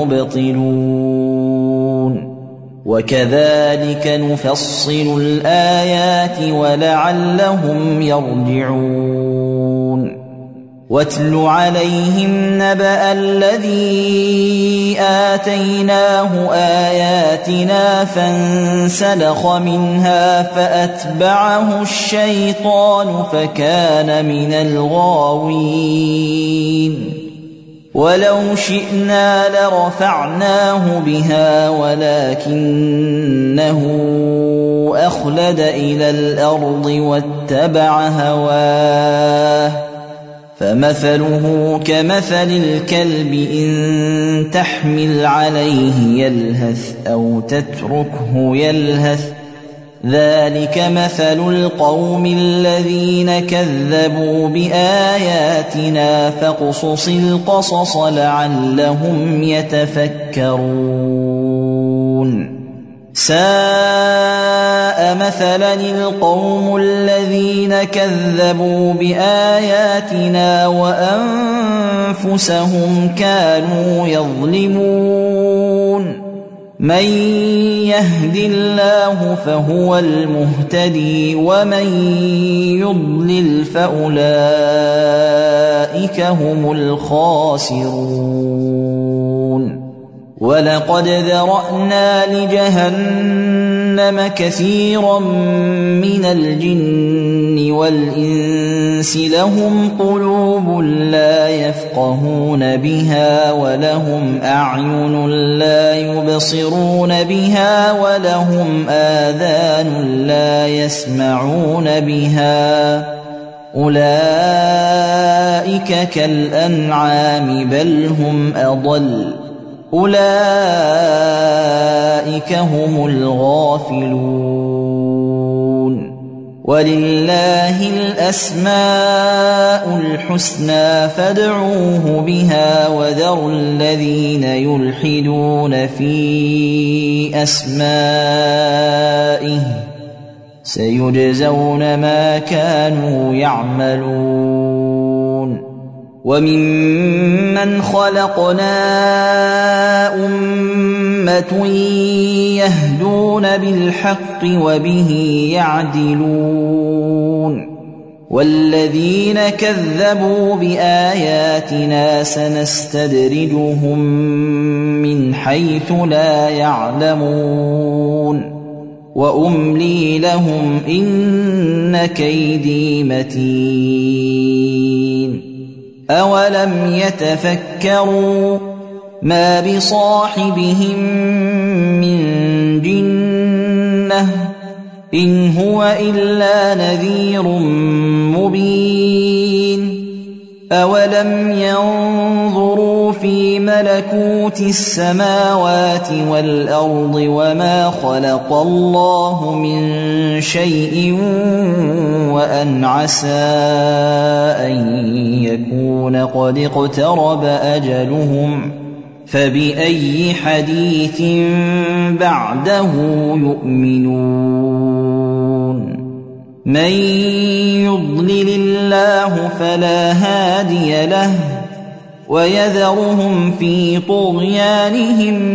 المبطلون وكذلك نفصل الآيات ولعلهم يرجعون واتل عليهم نبأ الذي آتيناه آياتنا فانسلخ منها فأتبعه الشيطان فكان من الغاوين ولو شئنا لرفعناه بها ولكنه أخلد إلى الأرض واتبع هواه فمثله كمثل الكلب إن تحمل عليه يلهث أو تتركه يلهث ذلك مثل القوم الذين كذبوا بآياتنا فاقصص القصص لعلهم يتفكرون ساء مثلا القوم الذين كذبوا بآياتنا وأنفسهم كانوا يظلمون من يهد الله فهو المهتدي ومن يضلل فأولئك هم الخاسرون ولقد ذرأنا لجهنم كثيرا من الجن والإنس لهم قلوب لا يفقهون بها ولهم أعين لا يبصرون بها ولهم آذان لا يسمعون بها أولئك كالأنعام بل هم أضل أولئك هم الغافلون. ولله الأسماء الحسنى فادعوه بها وذروا الذين يلحدون في أسمائه سيجزون ما كانوا يعملون. وممن خلقنا أمة يهدون بالحق وبه يعدلون. والذين كذبوا بآياتنا سنستدرجهم من حيث لا يعلمون وأملي لهم إن كيدي متين. أولم يتفكروا ما بصاحبهم من جنة إن هو إلا نذير مبين. أولم ينظروا في ملكوت السماوات والأرض وما خلق الله من شيء وأن عسى أن يكون قد اقترب أجلهم فبأي حديث بعده يؤمنون. من يضلل الله فلا هادي له ويذرهم في طغيانهم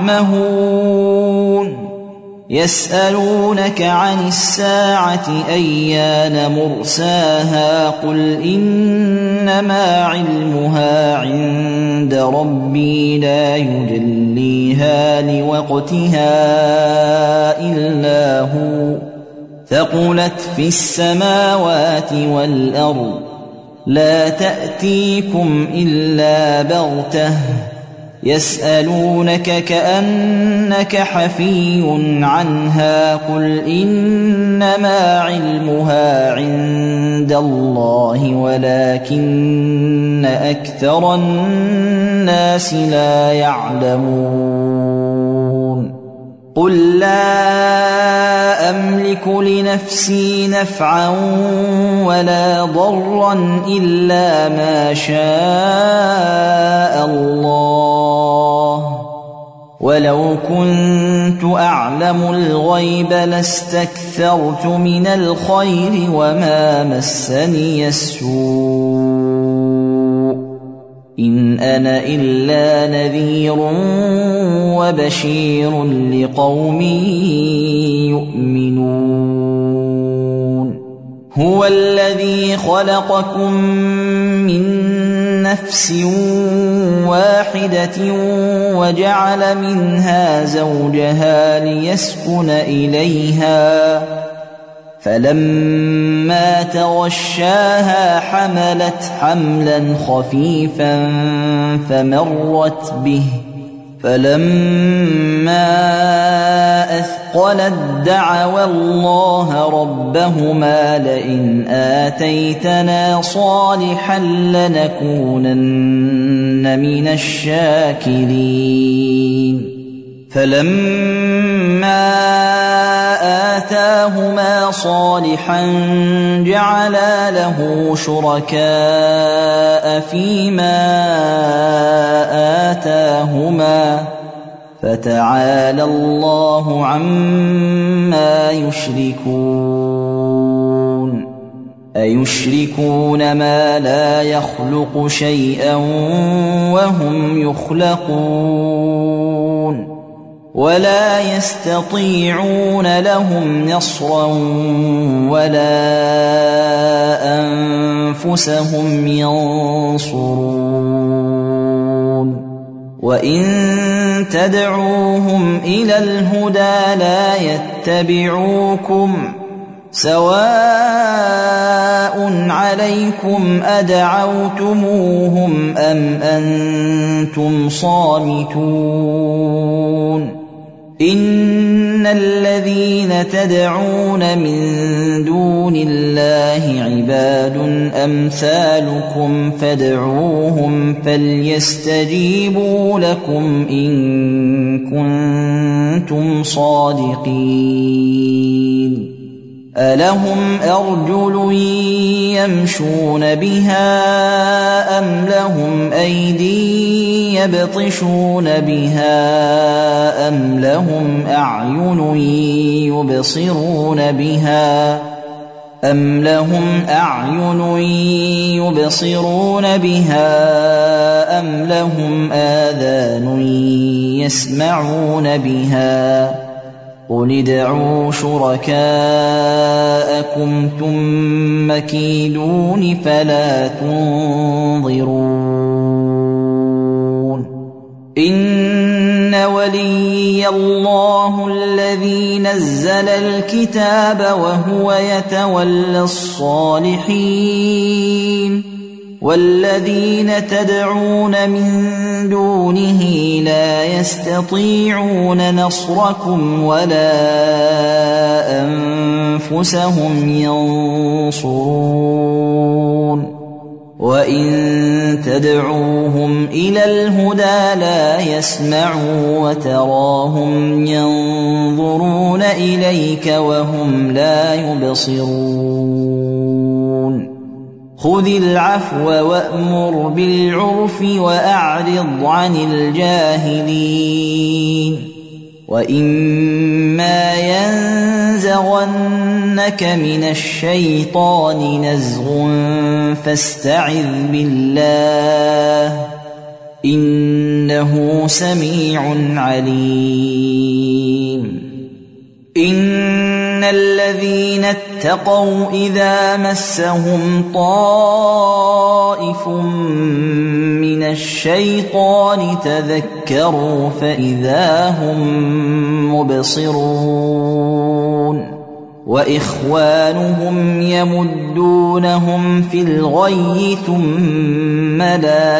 يعمهون. يسألونك عن الساعة أيان مرساها قل إنما علمها عند ربي لا يجليها لوقتها إلا هو ثقلت في السماوات والأرض لا تأتيكم إلا بغتة يسألونك كأنك حفي عنها قل إنما علمها عند الله ولكن أكثر الناس لا يعلمون. قل لا أملك لنفسي نفعا ولا ضرا إلا ما شاء الله ولو كنت أعلم الغيب لاستكثرت من الخير وما مسني السوء إن أنا إلا نذير وبشير لقوم يؤمنون. هو الذي خلقكم من نفس واحدة وجعل منها زوجها ليسكن إليها فلما تغشاها حملت حملا خفيفا فمرت به فلما أثقلت دعوا الله ربهما لئن آتيتنا صالحا لنكونن من الشاكرين. فلما آتاهما صالحا جعلا له شركاء فيما آتاهما فتعالى الله عما يشركون. أيشركون ما لا يخلق شيئا وهم يخلقون ولا يستطيعون لهم نصرا ولا أنفسهم ينصرون. وإن تدعوهم إلى الهدى لا يتبعوكم سواء عليكم أدعوتموهم أم أنتم صامتون. إن الذين تدعون من دون الله عباد أمثالكم فادعوهم فليستجيبوا لكم إن كنتم صادقين ألهم أرجل يمشون بها أم لهم أيدي يبطشون بها أم لهم أعين يبصرون بها أم لهم آذان يسمعون بها قل ادعوا شركاءكم ثم كيدون فلا تنظرون إن وليي الله الذي نزل الكتاب وهو يتولى الصالحين والذين تدعون من دونه لا يستطيعون نصركم ولا أنفسهم ينصرون وإن تدعوهم إلى الهدى لا يسمعوا وتراهم ينظرون إليك وهم لا يبصرون خذ العفو وأمر بالعرف وأعرض عن الجاهلين وإما ينزغنك من الشيطان نزغ فاستعذ بالله إنه سميع عليم إن الذين اتقوا إذا مسهم طائف من الشيطان تذكروا فإذا هم مبصرون وإخوانهم يمدونهم في الغي ثم لا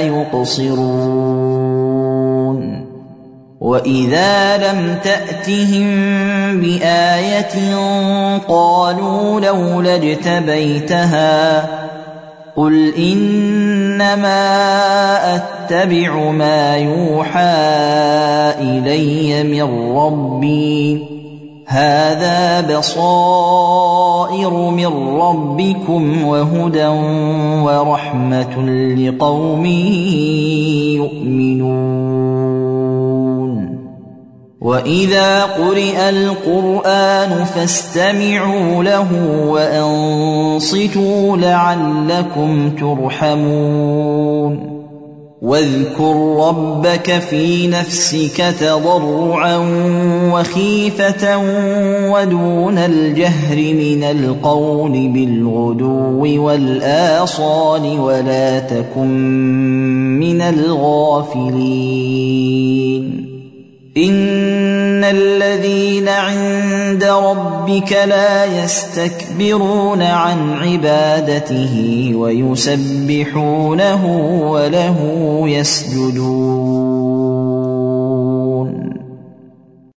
يقصرون وإذا لم تأتهم بآية قالوا لولا اجتبيتها قل إنما أتبع ما يوحى إلي من ربي هذا بصائر من ربكم وهدى ورحمة لقوم يؤمنون وإذا قرئ القرآن فاستمعوا له وأنصتوا لعلكم ترحمون واذكر ربك في نفسك تضرعا وخيفة ودون الجهر من القول بالغدو والآصال ولا تكن من الغافلين إن الذين عند ربك لا يستكبرون عن عبادته ويسبحونه وله يسجدون